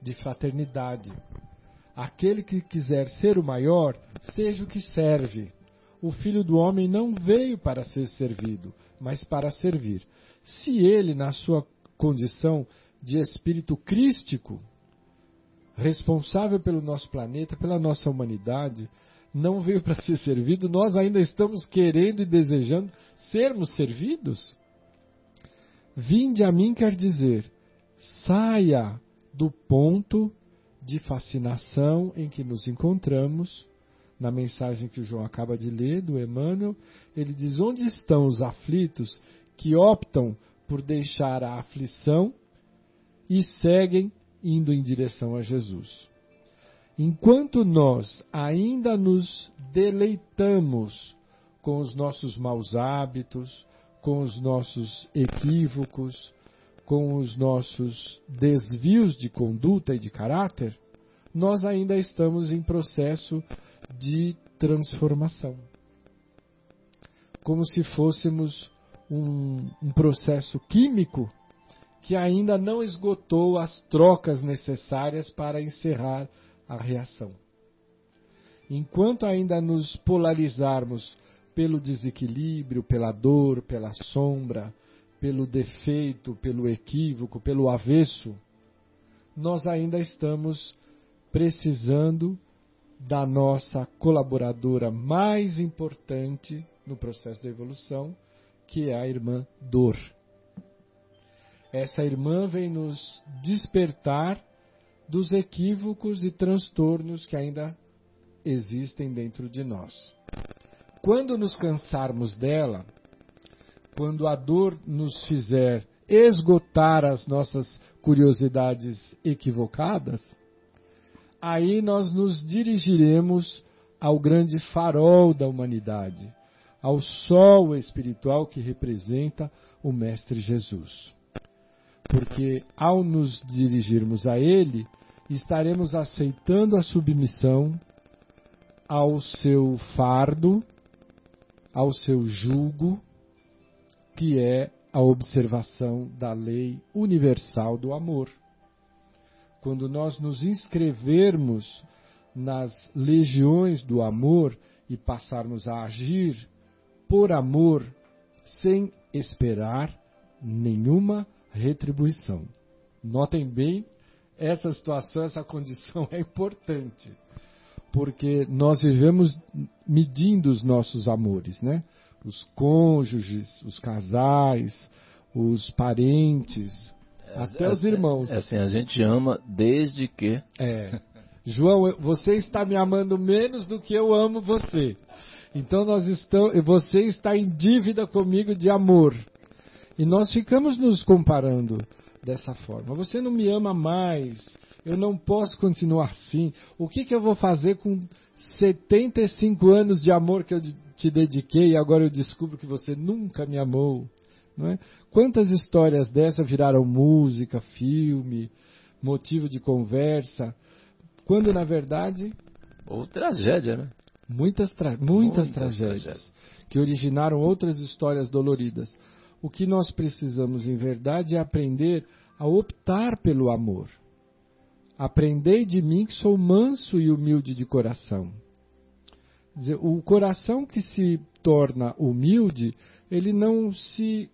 de fraternidade. Aquele que quiser ser o maior, seja o que serve. O Filho do Homem não veio para ser servido, mas para servir. Se ele, na sua condição de espírito crístico, responsável pelo nosso planeta, pela nossa humanidade, não veio para ser servido, nós ainda estamos querendo e desejando sermos servidos? Vinde a mim quer dizer, saia do ponto de fascinação em que nos encontramos. Na mensagem que o João acaba de ler, do Emmanuel, ele diz: onde estão os aflitos que optam por deixar a aflição e seguem indo em direção a Jesus? Enquanto nós ainda nos deleitamos com os nossos maus hábitos, com os nossos equívocos, com os nossos desvios de conduta e de caráter, nós ainda estamos em processo de transformação. Como se fôssemos um, um processo químico que ainda não esgotou as trocas necessárias para encerrar a reação. Enquanto ainda nos polarizarmos pelo desequilíbrio, pela dor, pela sombra, pelo defeito, pelo equívoco, pelo avesso, nós ainda estamos precisando da nossa colaboradora mais importante no processo da evolução, que é a irmã dor. Essa irmã vem nos despertar dos equívocos e transtornos que ainda existem dentro de nós. Quando nos cansarmos dela, quando a dor nos fizer esgotar as nossas curiosidades equivocadas, aí nós nos dirigiremos ao grande farol da humanidade, ao sol espiritual que representa o Mestre Jesus. Porque ao nos dirigirmos a Ele, estaremos aceitando a submissão ao seu fardo, ao seu jugo, que é a observação da lei universal do amor. Quando nós nos inscrevermos nas legiões do amor e passarmos a agir por amor, sem esperar nenhuma retribuição. Notem bem, essa situação, essa condição é importante, porque nós vivemos medindo os nossos amores, né? Os cônjuges, os casais, os parentes, até os irmãos. É assim, a gente ama desde que... É. João, você está me amando menos do que eu amo você. Então nós estamos, você está em dívida comigo de amor. E nós ficamos nos comparando dessa forma. Você não me ama mais, eu não posso continuar assim. O que, que eu vou fazer com setenta e cinco anos de amor que eu te dediquei e agora eu descubro que você nunca me amou? Não é? Quantas histórias dessa viraram música, filme, motivo de conversa, quando na verdade... Ou tragédia, né? Muitas, tra... Muitas, Muitas tragédias, tragédias que originaram outras histórias doloridas. O que nós precisamos, em verdade, é aprender a optar pelo amor. Aprendei de mim que sou manso e humilde de coração. Quer dizer, o coração que se torna humilde, ele não se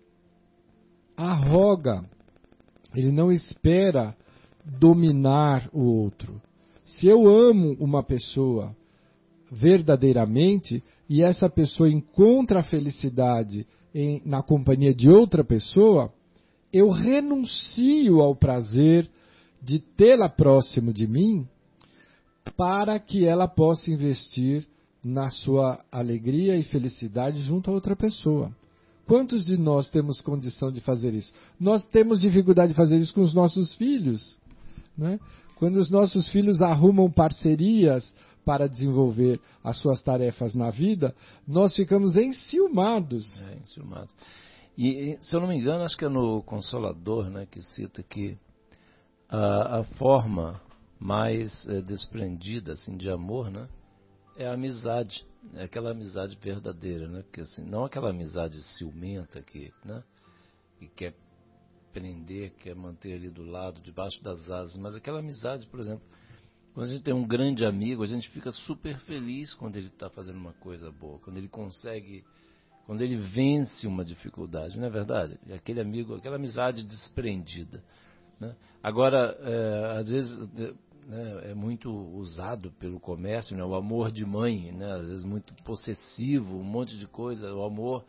arroga, ele não espera dominar o outro. Se eu amo uma pessoa verdadeiramente e essa pessoa encontra a felicidade em, na companhia de outra pessoa, eu renuncio ao prazer de tê-la próximo de mim para que ela possa investir na sua alegria e felicidade junto a outra pessoa. Quantos de nós temos condição de fazer isso? Nós temos dificuldade de fazer isso com os nossos filhos, né? Quando os nossos filhos arrumam parcerias para desenvolver as suas tarefas na vida, nós ficamos enciumados. É, enciumados. E, se eu não me engano, acho que é no Consolador, né, que cita que a, a forma mais é, desprendida assim, de amor, né, é a amizade. É aquela amizade verdadeira, né? Porque, assim, não aquela amizade ciumenta que, né, que quer prender, quer manter ali do lado, debaixo das asas. Mas aquela amizade, por exemplo, quando a gente tem um grande amigo, a gente fica super feliz quando ele está fazendo uma coisa boa, quando ele consegue, quando ele vence uma dificuldade, não é verdade? É aquele amigo, aquela amizade desprendida, né? Agora, é, às vezes, né, é muito usado pelo comércio, né, o amor de mãe, né, às vezes muito possessivo, um monte de coisa, o amor,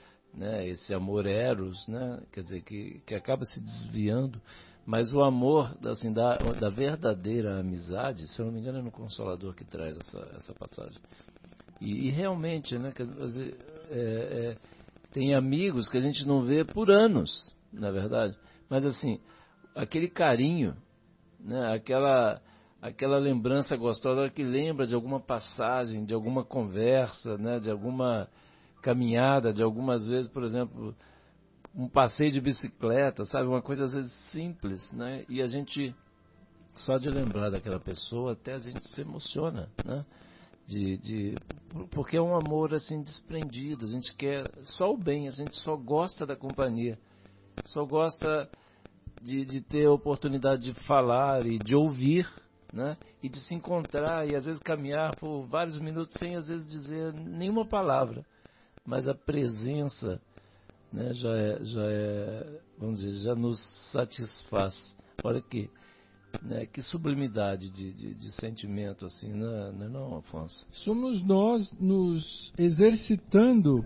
né, esse amor eros, né, quer dizer, que, que acaba se desviando. Mas o amor, assim, da, da verdadeira amizade, se eu não me engano é no Consolador que traz essa, essa passagem. E, e realmente, né, quer dizer, é, é, tem amigos que a gente não vê por anos, na verdade. Mas assim, aquele carinho, né, aquela, aquela lembrança gostosa que lembra de alguma passagem, de alguma conversa, né, de alguma caminhada, de algumas vezes, por exemplo, um passeio de bicicleta, sabe? Uma coisa às vezes simples, né? E a gente, só de lembrar daquela pessoa, até a gente se emociona, né? De, de, porque é um amor assim desprendido, a gente quer só o bem, a gente só gosta da companhia, só gosta de, de ter a oportunidade de falar e de ouvir, né? E de se encontrar e às vezes caminhar por vários minutos sem às vezes dizer nenhuma palavra, mas a presença, né, já é, já é, vamos dizer, já nos satisfaz. Olha que, né, que sublimidade de, de, de sentimento, assim, não, não, não, Afonso? Somos nós nos exercitando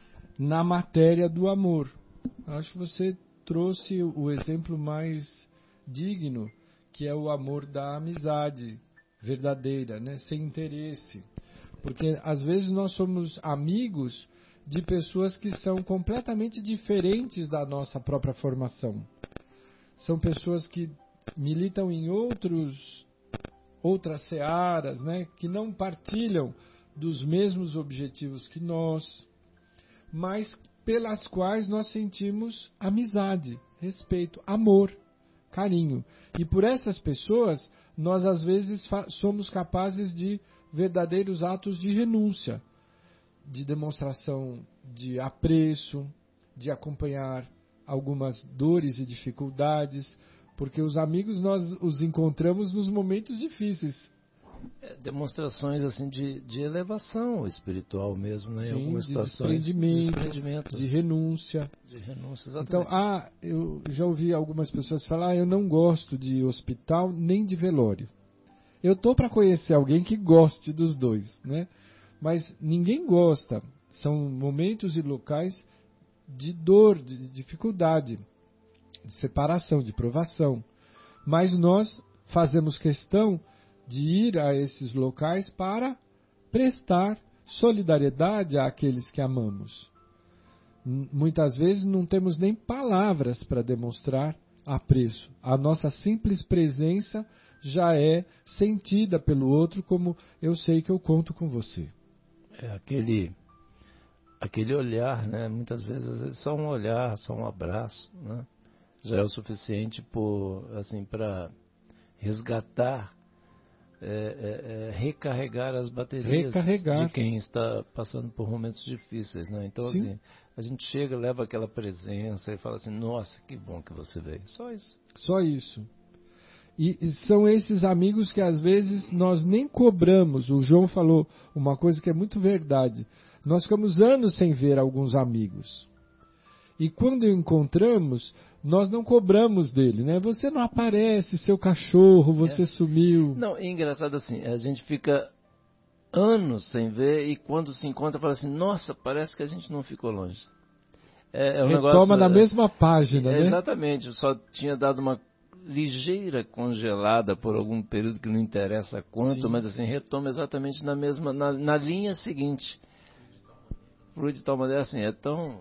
na matéria do amor. Acho que você trouxe o exemplo mais digno, que é o amor da amizade verdadeira, né, sem interesse. Porque às vezes nós somos amigos de pessoas que são completamente diferentes da nossa própria formação. São pessoas que militam em outros, outras searas, né, que não partilham dos mesmos objetivos que nós, mas pelas quais nós sentimos amizade, respeito, amor, carinho. E por essas pessoas, nós às vezes somos capazes de verdadeiros atos de renúncia, de demonstração de apreço, de acompanhar algumas dores e dificuldades, porque os amigos nós os encontramos nos momentos difíceis. É, demonstrações assim de, de elevação espiritual mesmo, né? Sim, em algumas de situações, desprendimento, de desprendimento, de renúncia. de renúncia, exatamente. Então, ah, eu já ouvi algumas pessoas falar, ah, eu não gosto de hospital nem de velório. Eu estou para conhecer alguém que goste dos dois, né? Mas ninguém gosta. São momentos e locais de dor, de dificuldade, de separação, de provação. Mas nós fazemos questão de ir a esses locais para prestar solidariedade àqueles que amamos. Muitas vezes não temos nem palavras para demonstrar apreço. A nossa simples presença já é sentida pelo outro como eu sei que eu conto com você. É aquele, aquele olhar, né? Muitas vezes, às vezes só um olhar, só um abraço, né? Já é o suficiente por, assim, para resgatar, é, é, é, recarregar as baterias recarregar. de quem está passando por momentos difíceis, né? Então, Sim. assim, a gente chega, leva aquela presença e fala assim, nossa, que bom que você veio. Só isso. Só isso. E, e são esses amigos que às vezes nós nem cobramos. O João falou uma coisa que é muito verdade. Nós ficamos anos sem ver alguns amigos. E quando encontramos, nós não cobramos dele, né? Você não aparece, seu cachorro, você é. sumiu. Não, é engraçado assim, a gente fica anos sem ver e quando se encontra fala assim, nossa, parece que a gente não ficou longe. É, é um Retoma negócio, na é, mesma página, é, né? Exatamente, só tinha dado uma ligeira congelada por algum período que não interessa quanto, Sim. mas assim, retoma exatamente na mesma, na, na linha seguinte. Flui de tal maneira assim, é tão...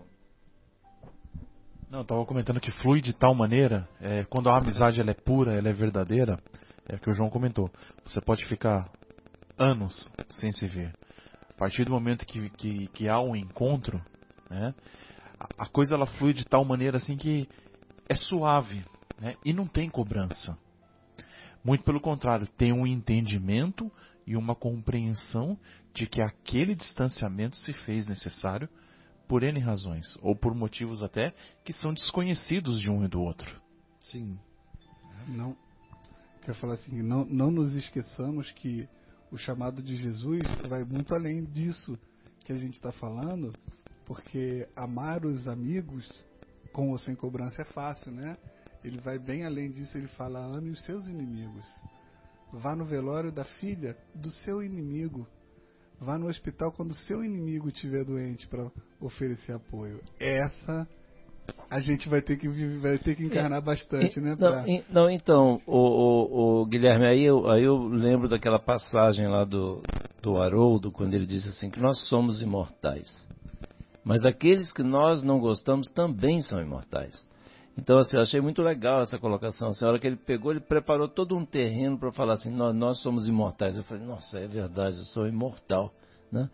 Não, eu estava comentando que flui de tal maneira, é, quando a amizade ela é pura, ela é verdadeira, é o que o João comentou. Você pode ficar anos sem se ver. A partir do momento que, que, que há um encontro, né, a, a coisa ela flui de tal maneira assim que é suave, né, e não tem cobrança. Muito pelo contrário, tem um entendimento e uma compreensão de que aquele distanciamento se fez necessário por N razões, ou por motivos até que são desconhecidos de um e do outro. Sim. Não, quer falar assim, não, não nos esqueçamos que o chamado de Jesus vai muito além disso que a gente está falando, porque amar os amigos com ou sem cobrança é fácil, né? Ele vai bem além disso, ele fala, ame os seus inimigos. Vá no velório da filha do seu inimigo. Vá no hospital quando o seu inimigo estiver doente para oferecer apoio. Essa a gente vai ter que vai ter que encarnar bastante, né? Pra... Não, não, então, o, o, o Guilherme, aí eu, aí eu lembro daquela passagem lá do, do Haroldo, quando ele disse assim, que nós somos imortais. Mas aqueles que nós não gostamos também são imortais. Então, assim, eu achei muito legal essa colocação. Assim, a hora que ele pegou, ele preparou todo um terreno para falar assim, nós, nós somos imortais. Eu falei, nossa, é verdade, eu sou imortal, né?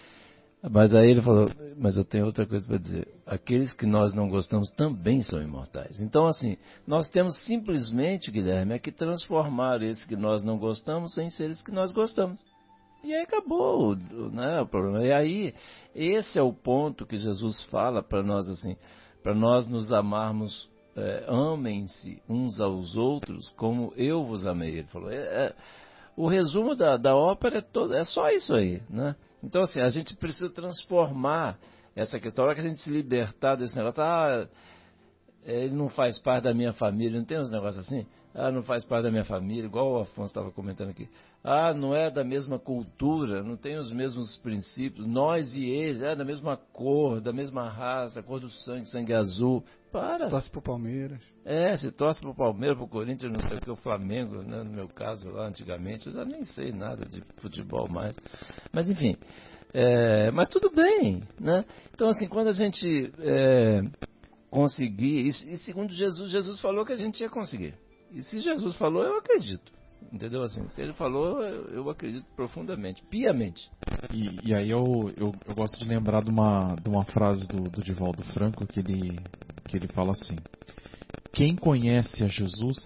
Mas aí ele falou, mas eu tenho outra coisa para dizer. Aqueles que nós não gostamos também são imortais. Então, assim, nós temos simplesmente, Guilherme, é que transformar esses que nós não gostamos em seres que nós gostamos. E aí acabou, né, o problema. E aí, esse é o ponto que Jesus fala para nós, assim, para nós nos amarmos, é, amem-se uns aos outros como eu vos amei. Ele falou, é, é, o resumo da, da ópera é, todo, é só isso aí, né? Então, assim, a gente precisa transformar essa questão. A hora que a gente se libertar desse negócio, ah, ele não faz parte da minha família, não tem uns negócios assim? Ah, não faz parte da minha família, igual o Afonso estava comentando aqui. Ah, não é da mesma cultura, não tem os mesmos princípios, nós e eles, é da mesma cor, da mesma raça, cor do sangue, sangue azul. Para. Torce pro Palmeiras. É, se torce pro Palmeiras, pro Corinthians, não sei o que, o Flamengo, né, no meu caso lá antigamente, eu já nem sei nada de futebol mais. Mas enfim, é, mas tudo bem, né? Então assim, quando a gente é, conseguir, e, e segundo Jesus, Jesus falou que a gente ia conseguir. E se Jesus falou, eu acredito. Entendeu? Assim, se ele falou, eu, eu acredito profundamente, piamente. E, e aí eu, eu, eu gosto de lembrar de uma, de uma frase do, do Divaldo Franco que ele, que ele fala assim: quem conhece a Jesus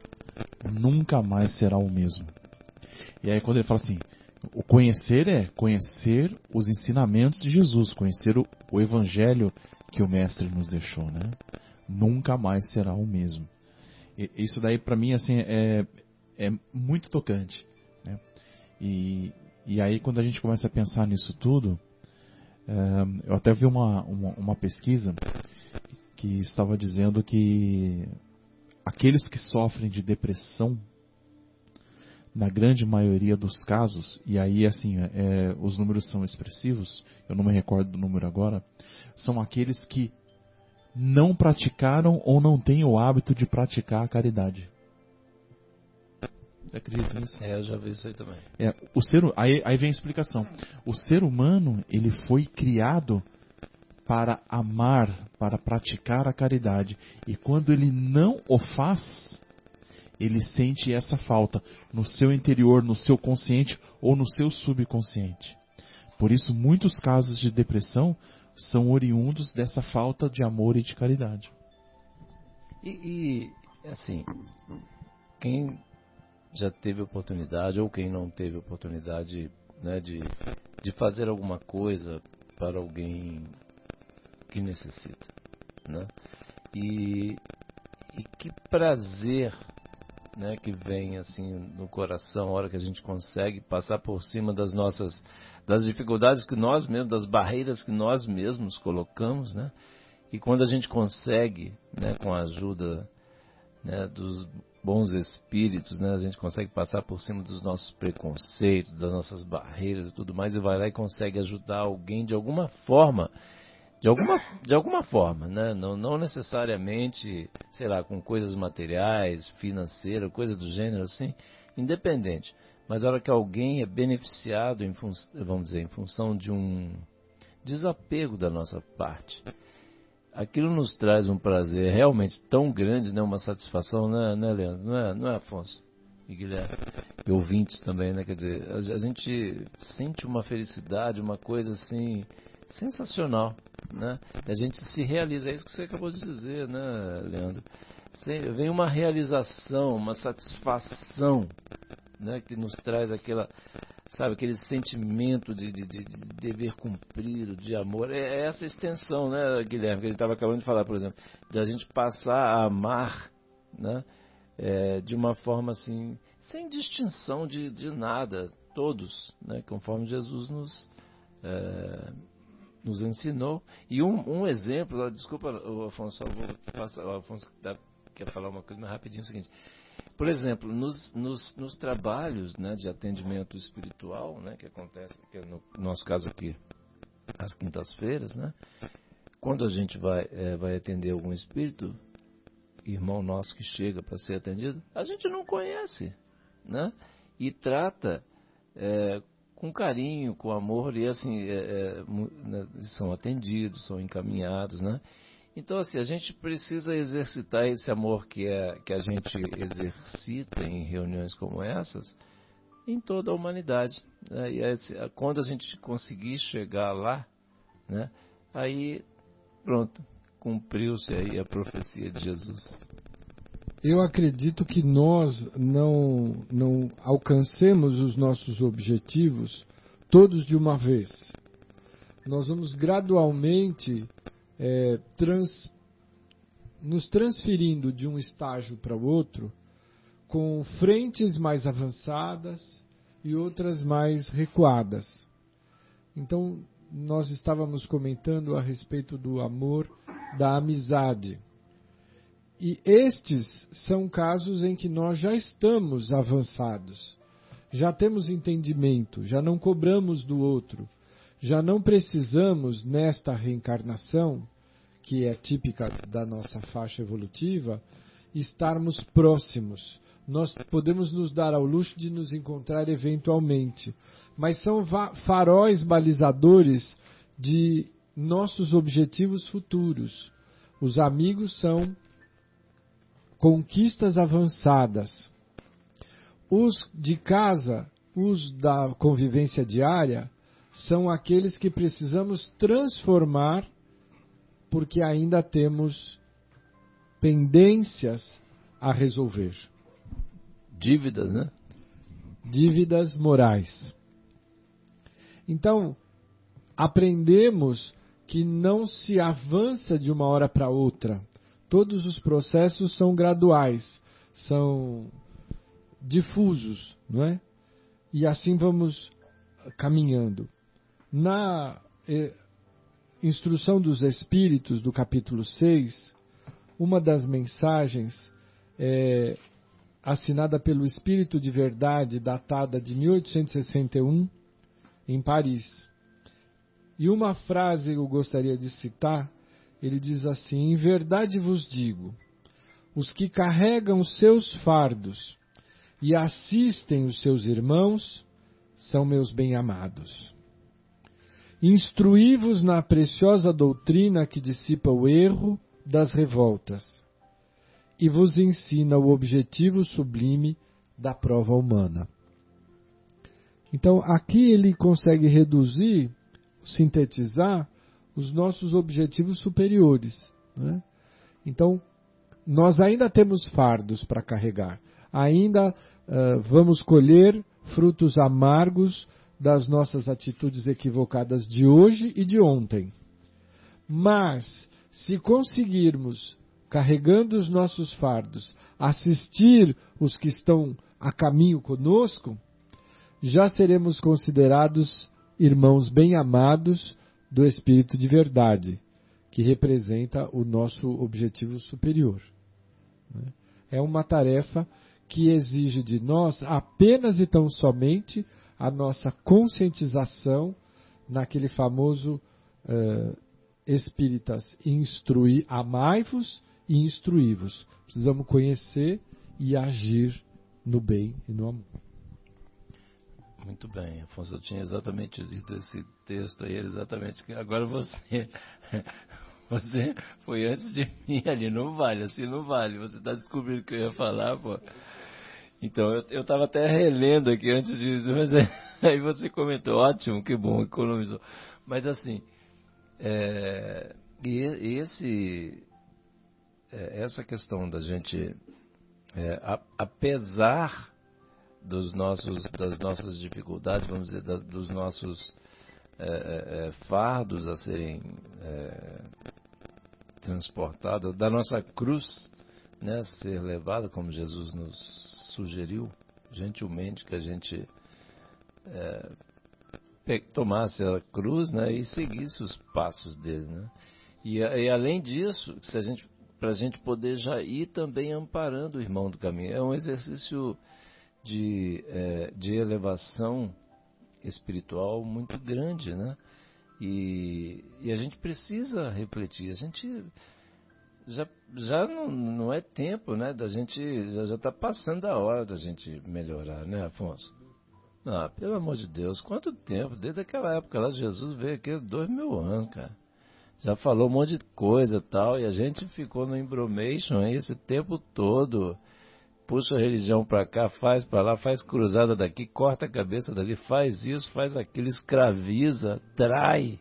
nunca mais será o mesmo. E aí quando ele fala assim, o conhecer é conhecer os ensinamentos de Jesus, conhecer o, o evangelho que o mestre nos deixou, né? Nunca mais será o mesmo. E, isso daí para mim assim é é muito tocante, né? E, e aí quando a gente começa a pensar nisso tudo, é, eu até vi uma, uma, uma pesquisa que estava dizendo que aqueles que sofrem de depressão, na grande maioria dos casos, e aí assim, é, os números são expressivos, eu não me recordo do número agora, são aqueles que não praticaram ou não têm o hábito de praticar a caridade. Você acredita nisso? É, eu já vi isso aí também. É, o ser, aí, aí vem a explicação. O ser humano, ele foi criado para amar, para praticar a caridade. E quando ele não o faz, ele sente essa falta no seu interior, no seu consciente ou no seu subconsciente. Por isso, muitos casos de depressão são oriundos dessa falta de amor e de caridade. E, e assim, quem já teve oportunidade ou quem não teve oportunidade, né, de, de fazer alguma coisa para alguém que necessita, né? E, e que prazer, né, que vem assim no coração a hora que a gente consegue passar por cima das nossas das dificuldades que nós mesmos, das barreiras que nós mesmos colocamos, né? E quando a gente consegue, né, com a ajuda, né, dos bons espíritos, né, a gente consegue passar por cima dos nossos preconceitos, das nossas barreiras e tudo mais, e vai lá e consegue ajudar alguém de alguma forma, de alguma, de alguma forma, né, não, não necessariamente, sei lá, com coisas materiais, financeiras, coisas do gênero assim, independente, mas a hora que alguém é beneficiado, em fun- vamos dizer, em função de um desapego da nossa parte, aquilo nos traz um prazer realmente tão grande, né? Uma satisfação, né, né Leandro? Não é, não é, Afonso? E Guilherme? E ouvintes também, né? Quer dizer, a, a gente sente uma felicidade, uma coisa assim, sensacional, né? A gente se realiza, é isso que você acabou de dizer, né, Leandro? Vem uma realização, uma satisfação, né? Que nos traz aquela, sabe, aquele sentimento de, de, de dever cumprido, de amor. É essa extensão, né, Guilherme, que a gente estava acabando de falar, por exemplo, de a gente passar a amar, né, é, de uma forma assim, sem distinção de, de nada, todos, né, conforme Jesus nos, é, nos ensinou. E um, um exemplo, desculpa, o Afonso, eu vou passar, o Afonso quer falar uma coisa mais rapidinho, é o seguinte. Por exemplo, nos, nos, nos trabalhos, né, de atendimento espiritual, né, que acontece, que é no nosso caso aqui, às quintas-feiras, né, quando a gente vai, é, vai atender algum espírito, irmão nosso que chega para ser atendido, a gente não conhece, né, e trata é, com carinho, com amor, e assim, é, é, né, são atendidos, são encaminhados, né. Então, assim, a gente precisa exercitar esse amor que, é, que a gente exercita em reuniões como essas em toda a humanidade. Né? E esse, quando a gente conseguir chegar lá, né, aí, pronto, cumpriu-se aí a profecia de Jesus. Eu acredito que nós não, não alcancemos os nossos objetivos todos de uma vez. Nós vamos gradualmente... É, trans, nos transferindo de um estágio para o outro, com frentes mais avançadas e outras mais recuadas. Então, nós estávamos comentando a respeito do amor, da amizade. E estes são casos em que nós já estamos avançados, já temos entendimento, já não cobramos do outro. Já não precisamos, nesta reencarnação, que é típica da nossa faixa evolutiva, estarmos próximos. Nós podemos nos dar ao luxo de nos encontrar eventualmente, mas são faróis balizadores de nossos objetivos futuros. Os amigos são conquistas avançadas. Os de casa, os da convivência diária, são aqueles que precisamos transformar porque ainda temos pendências a resolver. Dívidas, né? Dívidas morais. Então, aprendemos que não se avança de uma hora para outra. Todos os processos são graduais, são difusos, não é? E assim vamos caminhando. Na eh, Instrução dos Espíritos, do capítulo seis, uma das mensagens é assinada pelo Espírito de Verdade, datada de mil oitocentos e sessenta e um, em Paris. E uma frase eu gostaria de citar, ele diz assim: em verdade vos digo, os que carregam seus fardos e assistem os seus irmãos são meus bem-amados. Instruí-vos na preciosa doutrina que dissipa o erro das revoltas e vos ensina o objetivo sublime da prova humana. Então, aqui ele consegue reduzir, sintetizar os nossos objetivos superiores, né? Então, nós ainda temos fardos para carregar, ainda uh, vamos colher frutos amargos das nossas atitudes equivocadas de hoje e de ontem. Mas, se conseguirmos, carregando os nossos fardos, assistir os que estão a caminho conosco, já seremos considerados irmãos bem-amados do Espírito de Verdade, que representa o nosso objetivo superior. É uma tarefa que exige de nós apenas e tão somente a nossa conscientização naquele famoso uh, Espíritas, instruir, amai-vos e instruí-vos. Precisamos conhecer e agir no bem e no amor. Muito bem, Afonso, eu tinha exatamente dito esse texto aí, exatamente. Agora você, você foi antes de mim ali, não vale, assim não vale. Você está descobrindo o que eu ia falar, pô. Então, eu estava até relendo aqui antes disso, mas é, aí você comentou, ótimo, que bom, economizou. Mas assim, é, e esse, é, essa questão da gente, é, a, apesar dos nossos, das nossas dificuldades, vamos dizer, da, dos nossos é, é, fardos a serem é, transportados, da nossa cruz, né, ser levada, como Jesus nos sugeriu, gentilmente, que a gente é, tomasse a cruz, né, e seguisse os passos dele, né? E, e além disso, se a gente, para a gente poder já ir também amparando o irmão do caminho, é um exercício de, é, de elevação espiritual muito grande, né? E, e a gente precisa refletir, a gente já, já não, não é tempo, né, da gente, já está passando a hora da gente melhorar, né, Afonso? Ah, pelo amor de Deus, quanto tempo? Desde aquela época lá, Jesus veio aqui dois mil anos, cara. Já falou um monte de coisa e tal, e a gente ficou no embromation aí esse tempo todo. Puxa a religião pra cá, faz pra lá, faz cruzada daqui, corta a cabeça dali, faz isso, faz aquilo, escraviza, trai.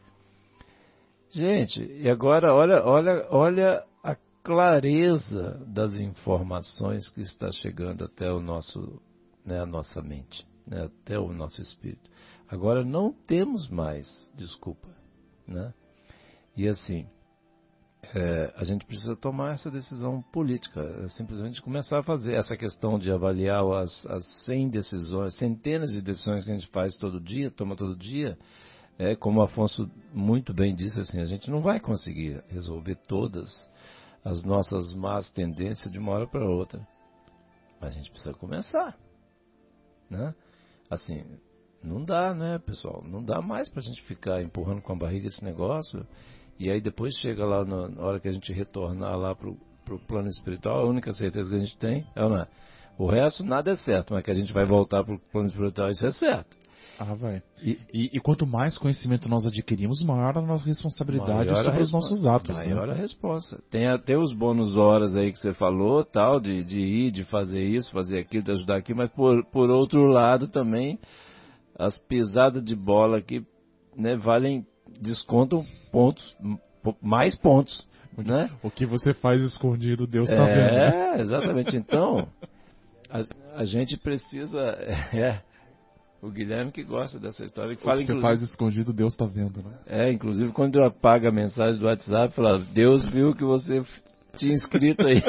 Gente, e agora olha, olha, olha a clareza das informações que está chegando até o nosso, né, a nossa mente, né, até o nosso espírito. Agora não temos mais desculpa, né? E assim, é, a gente precisa tomar essa decisão política, é simplesmente começar a fazer essa questão de avaliar as, as cem decisões, centenas de decisões que a gente faz todo dia, toma todo dia. É, como o Afonso muito bem disse, assim, a gente não vai conseguir resolver todas as nossas más tendências de uma hora para outra. Mas a gente precisa começar, né? Assim, não dá, né, pessoal? Não dá mais para a gente ficar empurrando com a barriga esse negócio. E aí depois chega lá na, na hora que a gente retornar lá para o plano espiritual, a única certeza que a gente tem é, não é? O resto nada é certo, mas que a gente vai voltar para o plano espiritual, isso é certo. Ah, vai. E, e, e quanto mais conhecimento nós adquirimos, maior a nossa responsabilidade maior sobre os nossos atos. Maior né? a resposta. Tem até os bônus horas aí que você falou, tal, de, de ir, de fazer isso, fazer aquilo, de ajudar aqui, mas por, por outro lado também, as pisadas de bola aqui, né, valem, descontam pontos, mais pontos, né? O que você faz escondido, Deus está é, vendo. Né? É, exatamente. Então, a, a gente precisa... É, o Guilherme que gosta dessa história. Que o fala, que você faz escondido, Deus está vendo, né? É, inclusive quando eu apago a mensagem do WhatsApp, fala, Deus viu que você tinha escrito aí.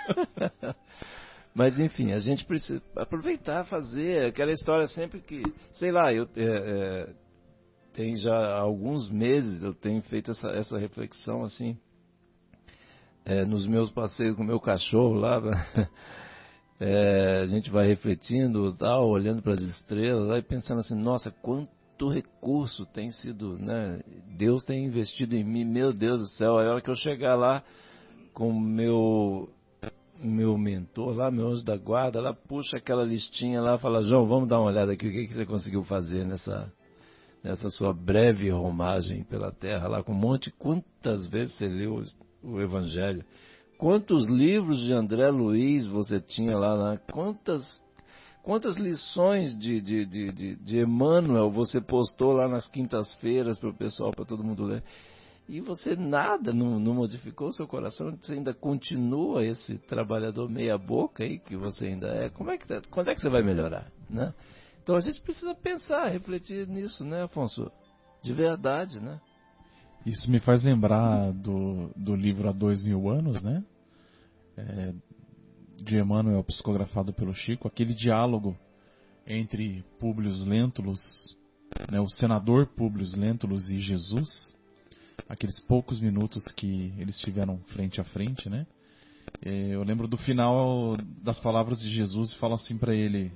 Mas enfim, a gente precisa aproveitar, fazer aquela história sempre que, sei lá, eu é, é, tem já alguns meses eu tenho feito essa, essa reflexão assim, é, nos meus passeios com o meu cachorro lá. É, a gente vai refletindo, tal, olhando para as estrelas lá, e pensando assim, nossa, quanto recurso tem sido, né? Deus tem investido em mim, meu Deus do céu. Aí a hora que eu chegar lá com o meu, meu mentor lá, meu anjo da guarda, lá puxa aquela listinha lá, fala, João, vamos dar uma olhada aqui, o que, que você conseguiu fazer nessa, nessa sua breve romagem pela terra lá, com um monte, quantas vezes você leu o Evangelho? Quantos livros de André Luiz você tinha lá, né? Quantas, quantas lições de, de, de, de, de Emmanuel você postou lá nas quintas-feiras para o pessoal, para todo mundo ler. E você nada, não, não modificou o seu coração, você ainda continua esse trabalhador meia boca aí que você ainda é. Como é que, quando é que você vai melhorar, né? Então a gente precisa pensar, refletir nisso, né, Afonso? De verdade, né? Isso me faz lembrar do, do livro Há Dois Mil Anos, né? É, de Emmanuel, psicografado pelo Chico, aquele diálogo entre Públio Lentulus, né, o senador Públio Lentulus e Jesus, aqueles poucos minutos que eles tiveram frente a frente, né? É, eu lembro do final das palavras de Jesus e fala assim para ele: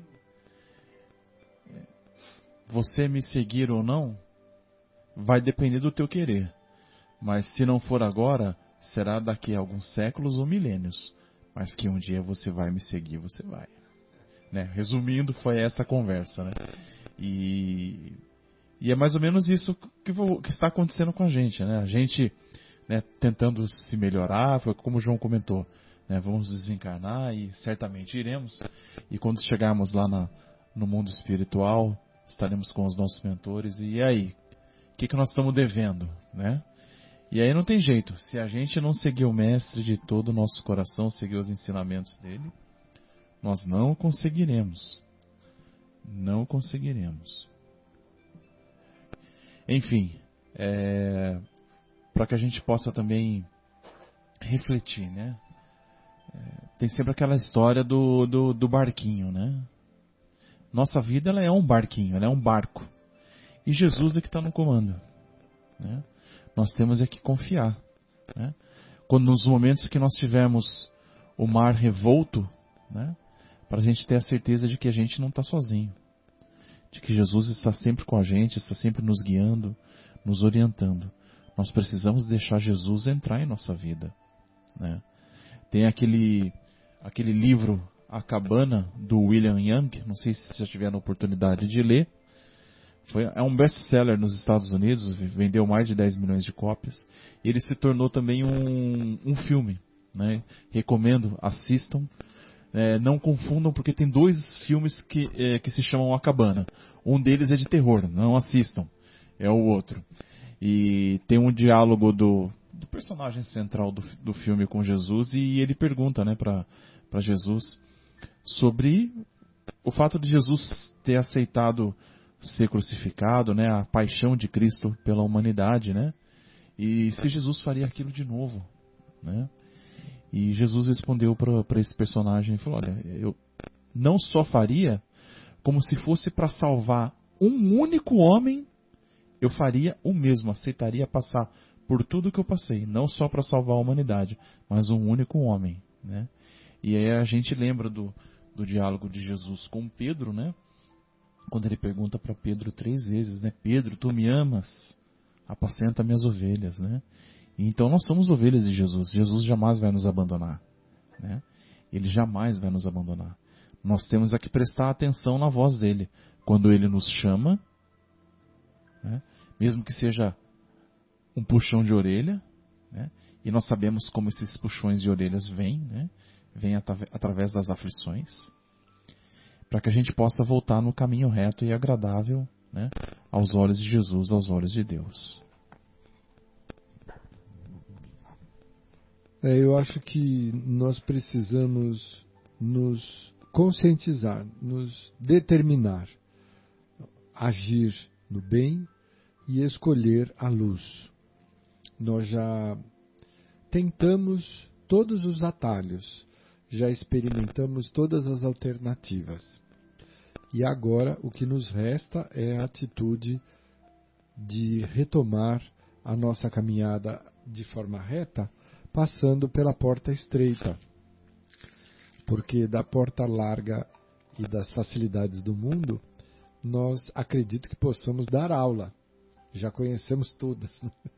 você me seguir ou não vai depender do teu querer. Mas se não for agora, será daqui a alguns séculos ou milênios. Mas que um dia você vai me seguir, você vai. Né? Resumindo, foi essa conversa. Né? E, e é mais ou menos isso que, que está acontecendo com a gente. Né? A gente, né, tentando se melhorar, foi como o João comentou. Né? Vamos desencarnar e certamente iremos. E quando chegarmos lá na, no mundo espiritual, estaremos com os nossos mentores. E aí? O que, que nós estamos devendo? Né? E aí não tem jeito, se a gente não seguir o Mestre de todo o nosso coração, seguir os ensinamentos dele, nós não conseguiremos. Não conseguiremos. Enfim, é, para que a gente possa também refletir, né? É, tem sempre aquela história do, do, do barquinho, né? Nossa vida ela é um barquinho, ela é um barco. E Jesus é que está no comando, né? Nós temos é que confiar, né? Quando nos momentos que nós tivermos o mar revolto, né? Para a gente ter a certeza de que a gente não está sozinho, de que Jesus está sempre com a gente, está sempre nos guiando, nos orientando. Nós precisamos deixar Jesus entrar em nossa vida, né? Tem aquele, aquele livro, A Cabana, do William Young, não sei se já tiveram a oportunidade de ler. Foi, é um best-seller nos Estados Unidos, vendeu mais de dez milhões de cópias. E ele se tornou também um, um filme, né? Recomendo, assistam. É, não confundam, porque tem dois filmes que, é, que se chamam A Cabana. Um deles é de terror, não assistam. É o outro. E tem um diálogo do, do personagem central do, do filme com Jesus, e ele pergunta, né, para Jesus sobre o fato de Jesus ter aceitado ser crucificado, né, a paixão de Cristo pela humanidade, né, e se Jesus faria aquilo de novo, né. E Jesus respondeu para esse personagem e falou: olha, eu não só faria, como se fosse para salvar um único homem, eu faria o mesmo, aceitaria passar por tudo que eu passei, não só para salvar a humanidade, mas um único homem, né? E aí a gente lembra do, do diálogo de Jesus com Pedro, né? Quando ele pergunta para Pedro três vezes, né? Pedro, tu me amas? Apacenta minhas ovelhas, né? Então nós somos ovelhas de Jesus. Jesus jamais vai nos abandonar, né? Ele jamais vai nos abandonar. Nós temos é que prestar atenção na voz dele. Quando ele nos chama, né? Mesmo que seja um puxão de orelha, né? E nós sabemos como esses puxões de orelhas vêm, né? Vêm através das aflições, para que a gente possa voltar no caminho reto e agradável, né? Aos olhos de Jesus, aos olhos de Deus. É, eu acho que nós precisamos nos conscientizar, nos determinar, agir no bem e escolher a luz. Nós já tentamos todos os atalhos, já experimentamos todas as alternativas. E agora o que nos resta é a atitude de retomar a nossa caminhada de forma reta, passando pela porta estreita, porque da porta larga e das facilidades do mundo, nós acredito que possamos dar aula, já conhecemos todas.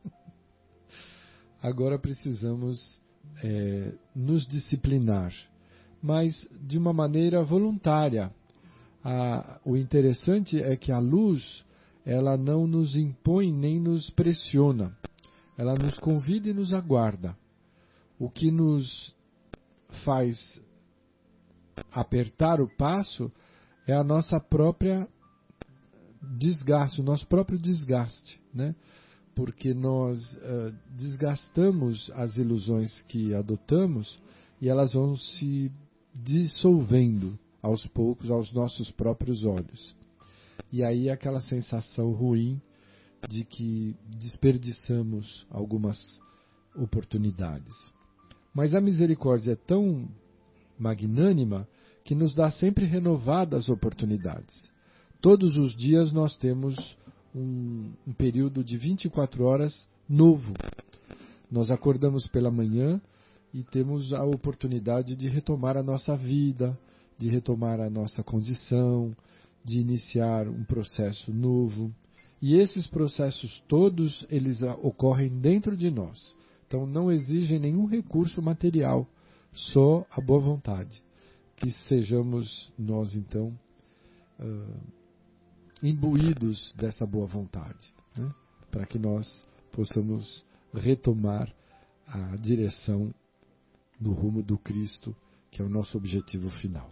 Agora precisamos é, nos disciplinar, mas de uma maneira voluntária. A, o interessante é que a luz, ela não nos impõe nem nos pressiona, ela nos convida e nos aguarda. O que nos faz apertar o passo é a nossa própria desgaste, o nosso próprio desgaste, né? Porque nós uh, desgastamos as ilusões que adotamos e elas vão se dissolvendo aos poucos aos nossos próprios olhos. E aí aquela sensação ruim de que desperdiçamos algumas oportunidades. Mas a misericórdia é tão magnânima que nos dá sempre renovadas oportunidades. Todos os dias nós temos um, um período de vinte e quatro horas novo. Nós acordamos pela manhã e temos a oportunidade de retomar a nossa vida, de retomar a nossa condição, de iniciar um processo novo. E esses processos todos, eles ocorrem dentro de nós. Então não exigem nenhum recurso material, só a boa vontade. Que sejamos nós, então, uh, imbuídos dessa boa vontade, né? Para que nós possamos retomar a direção no rumo do Cristo, que é o nosso objetivo final.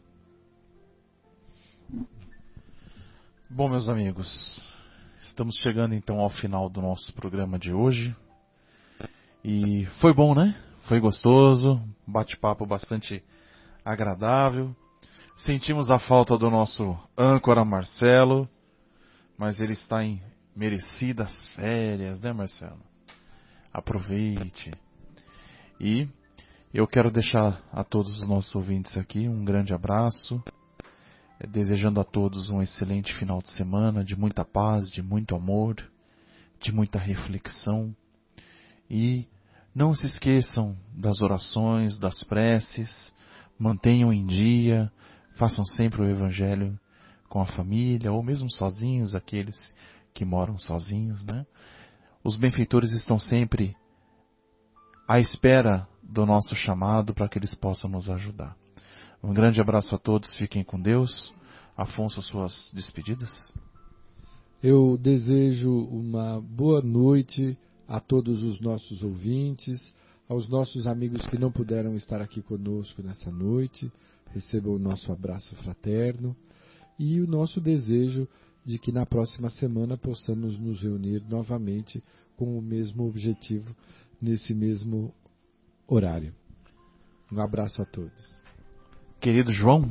Bom, meus amigos, estamos chegando então ao final do nosso programa de hoje. E foi bom, né? Foi gostoso, bate-papo bastante agradável. Sentimos a falta do nosso âncora Marcelo, mas ele está em merecidas férias, né, Marcelo? Aproveite. E eu quero deixar a todos os nossos ouvintes aqui um grande abraço, desejando a todos um excelente final de semana, de muita paz, de muito amor, de muita reflexão. E não se esqueçam das orações, das preces, mantenham em dia, façam sempre o Evangelho com a família, ou mesmo sozinhos, aqueles que moram sozinhos, né? Os benfeitores estão sempre à espera do nosso chamado para que eles possam nos ajudar. Um grande abraço a todos, fiquem com Deus. Afonso, suas despedidas? Eu desejo uma boa noite a todos os nossos ouvintes, aos nossos amigos que não puderam estar aqui conosco nessa noite, recebam o nosso abraço fraterno e o nosso desejo de que na próxima semana possamos nos reunir novamente com o mesmo objetivo, nesse mesmo horário. Um abraço a todos. Querido João.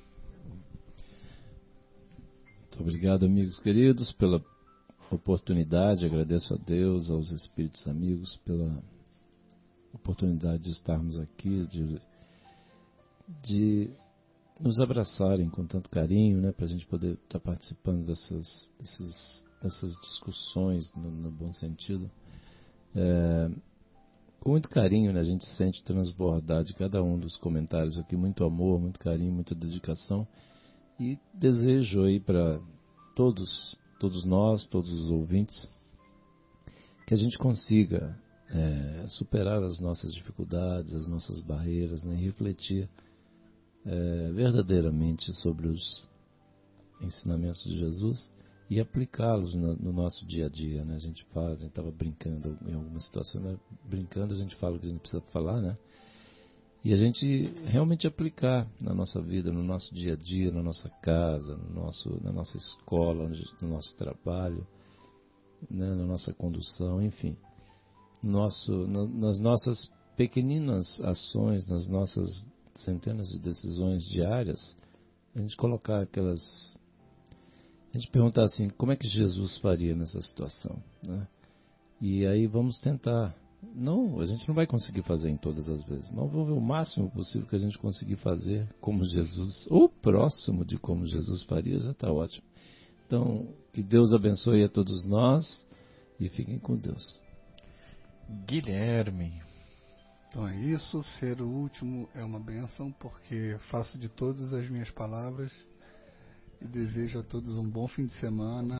Muito obrigado, amigos queridos, pela oportunidade. Agradeço a Deus, aos espíritos amigos, pela oportunidade de estarmos aqui, de, de nos abraçarem com tanto carinho, né, para a gente poder estar participando dessas, dessas, dessas discussões, no, no bom sentido. É, com muito carinho, né, a gente sente transbordar de cada um dos comentários aqui, muito amor, muito carinho, muita dedicação. E desejo aí para todos, todos nós, todos os ouvintes, que a gente consiga é, superar as nossas dificuldades, as nossas barreiras, né, e refletir é, verdadeiramente sobre os ensinamentos de Jesus e aplicá-los no, no nosso dia a dia, né? A gente fala, a gente estava brincando em alguma situação, né? Brincando a gente fala o que a gente precisa falar, né? E a gente realmente aplicar na nossa vida, no nosso dia a dia, na nossa casa, no nosso, na nossa escola, no nosso trabalho, né, na nossa condução, enfim. Nosso, no, nas nossas pequeninas ações, nas nossas centenas de decisões diárias, a gente colocar aquelas... A gente perguntar assim, como é que Jesus faria nessa situação, né? E aí vamos tentar... Não, a gente não vai conseguir fazer em todas as vezes, mas vamos ver o máximo possível que a gente conseguir fazer como Jesus, ou próximo de como Jesus faria, já está ótimo. Então, que Deus abençoe a todos nós e fiquem com Deus. Guilherme. Então é isso, ser o último é uma bênção, porque faço de todas as minhas palavras e desejo a todos um bom fim de semana.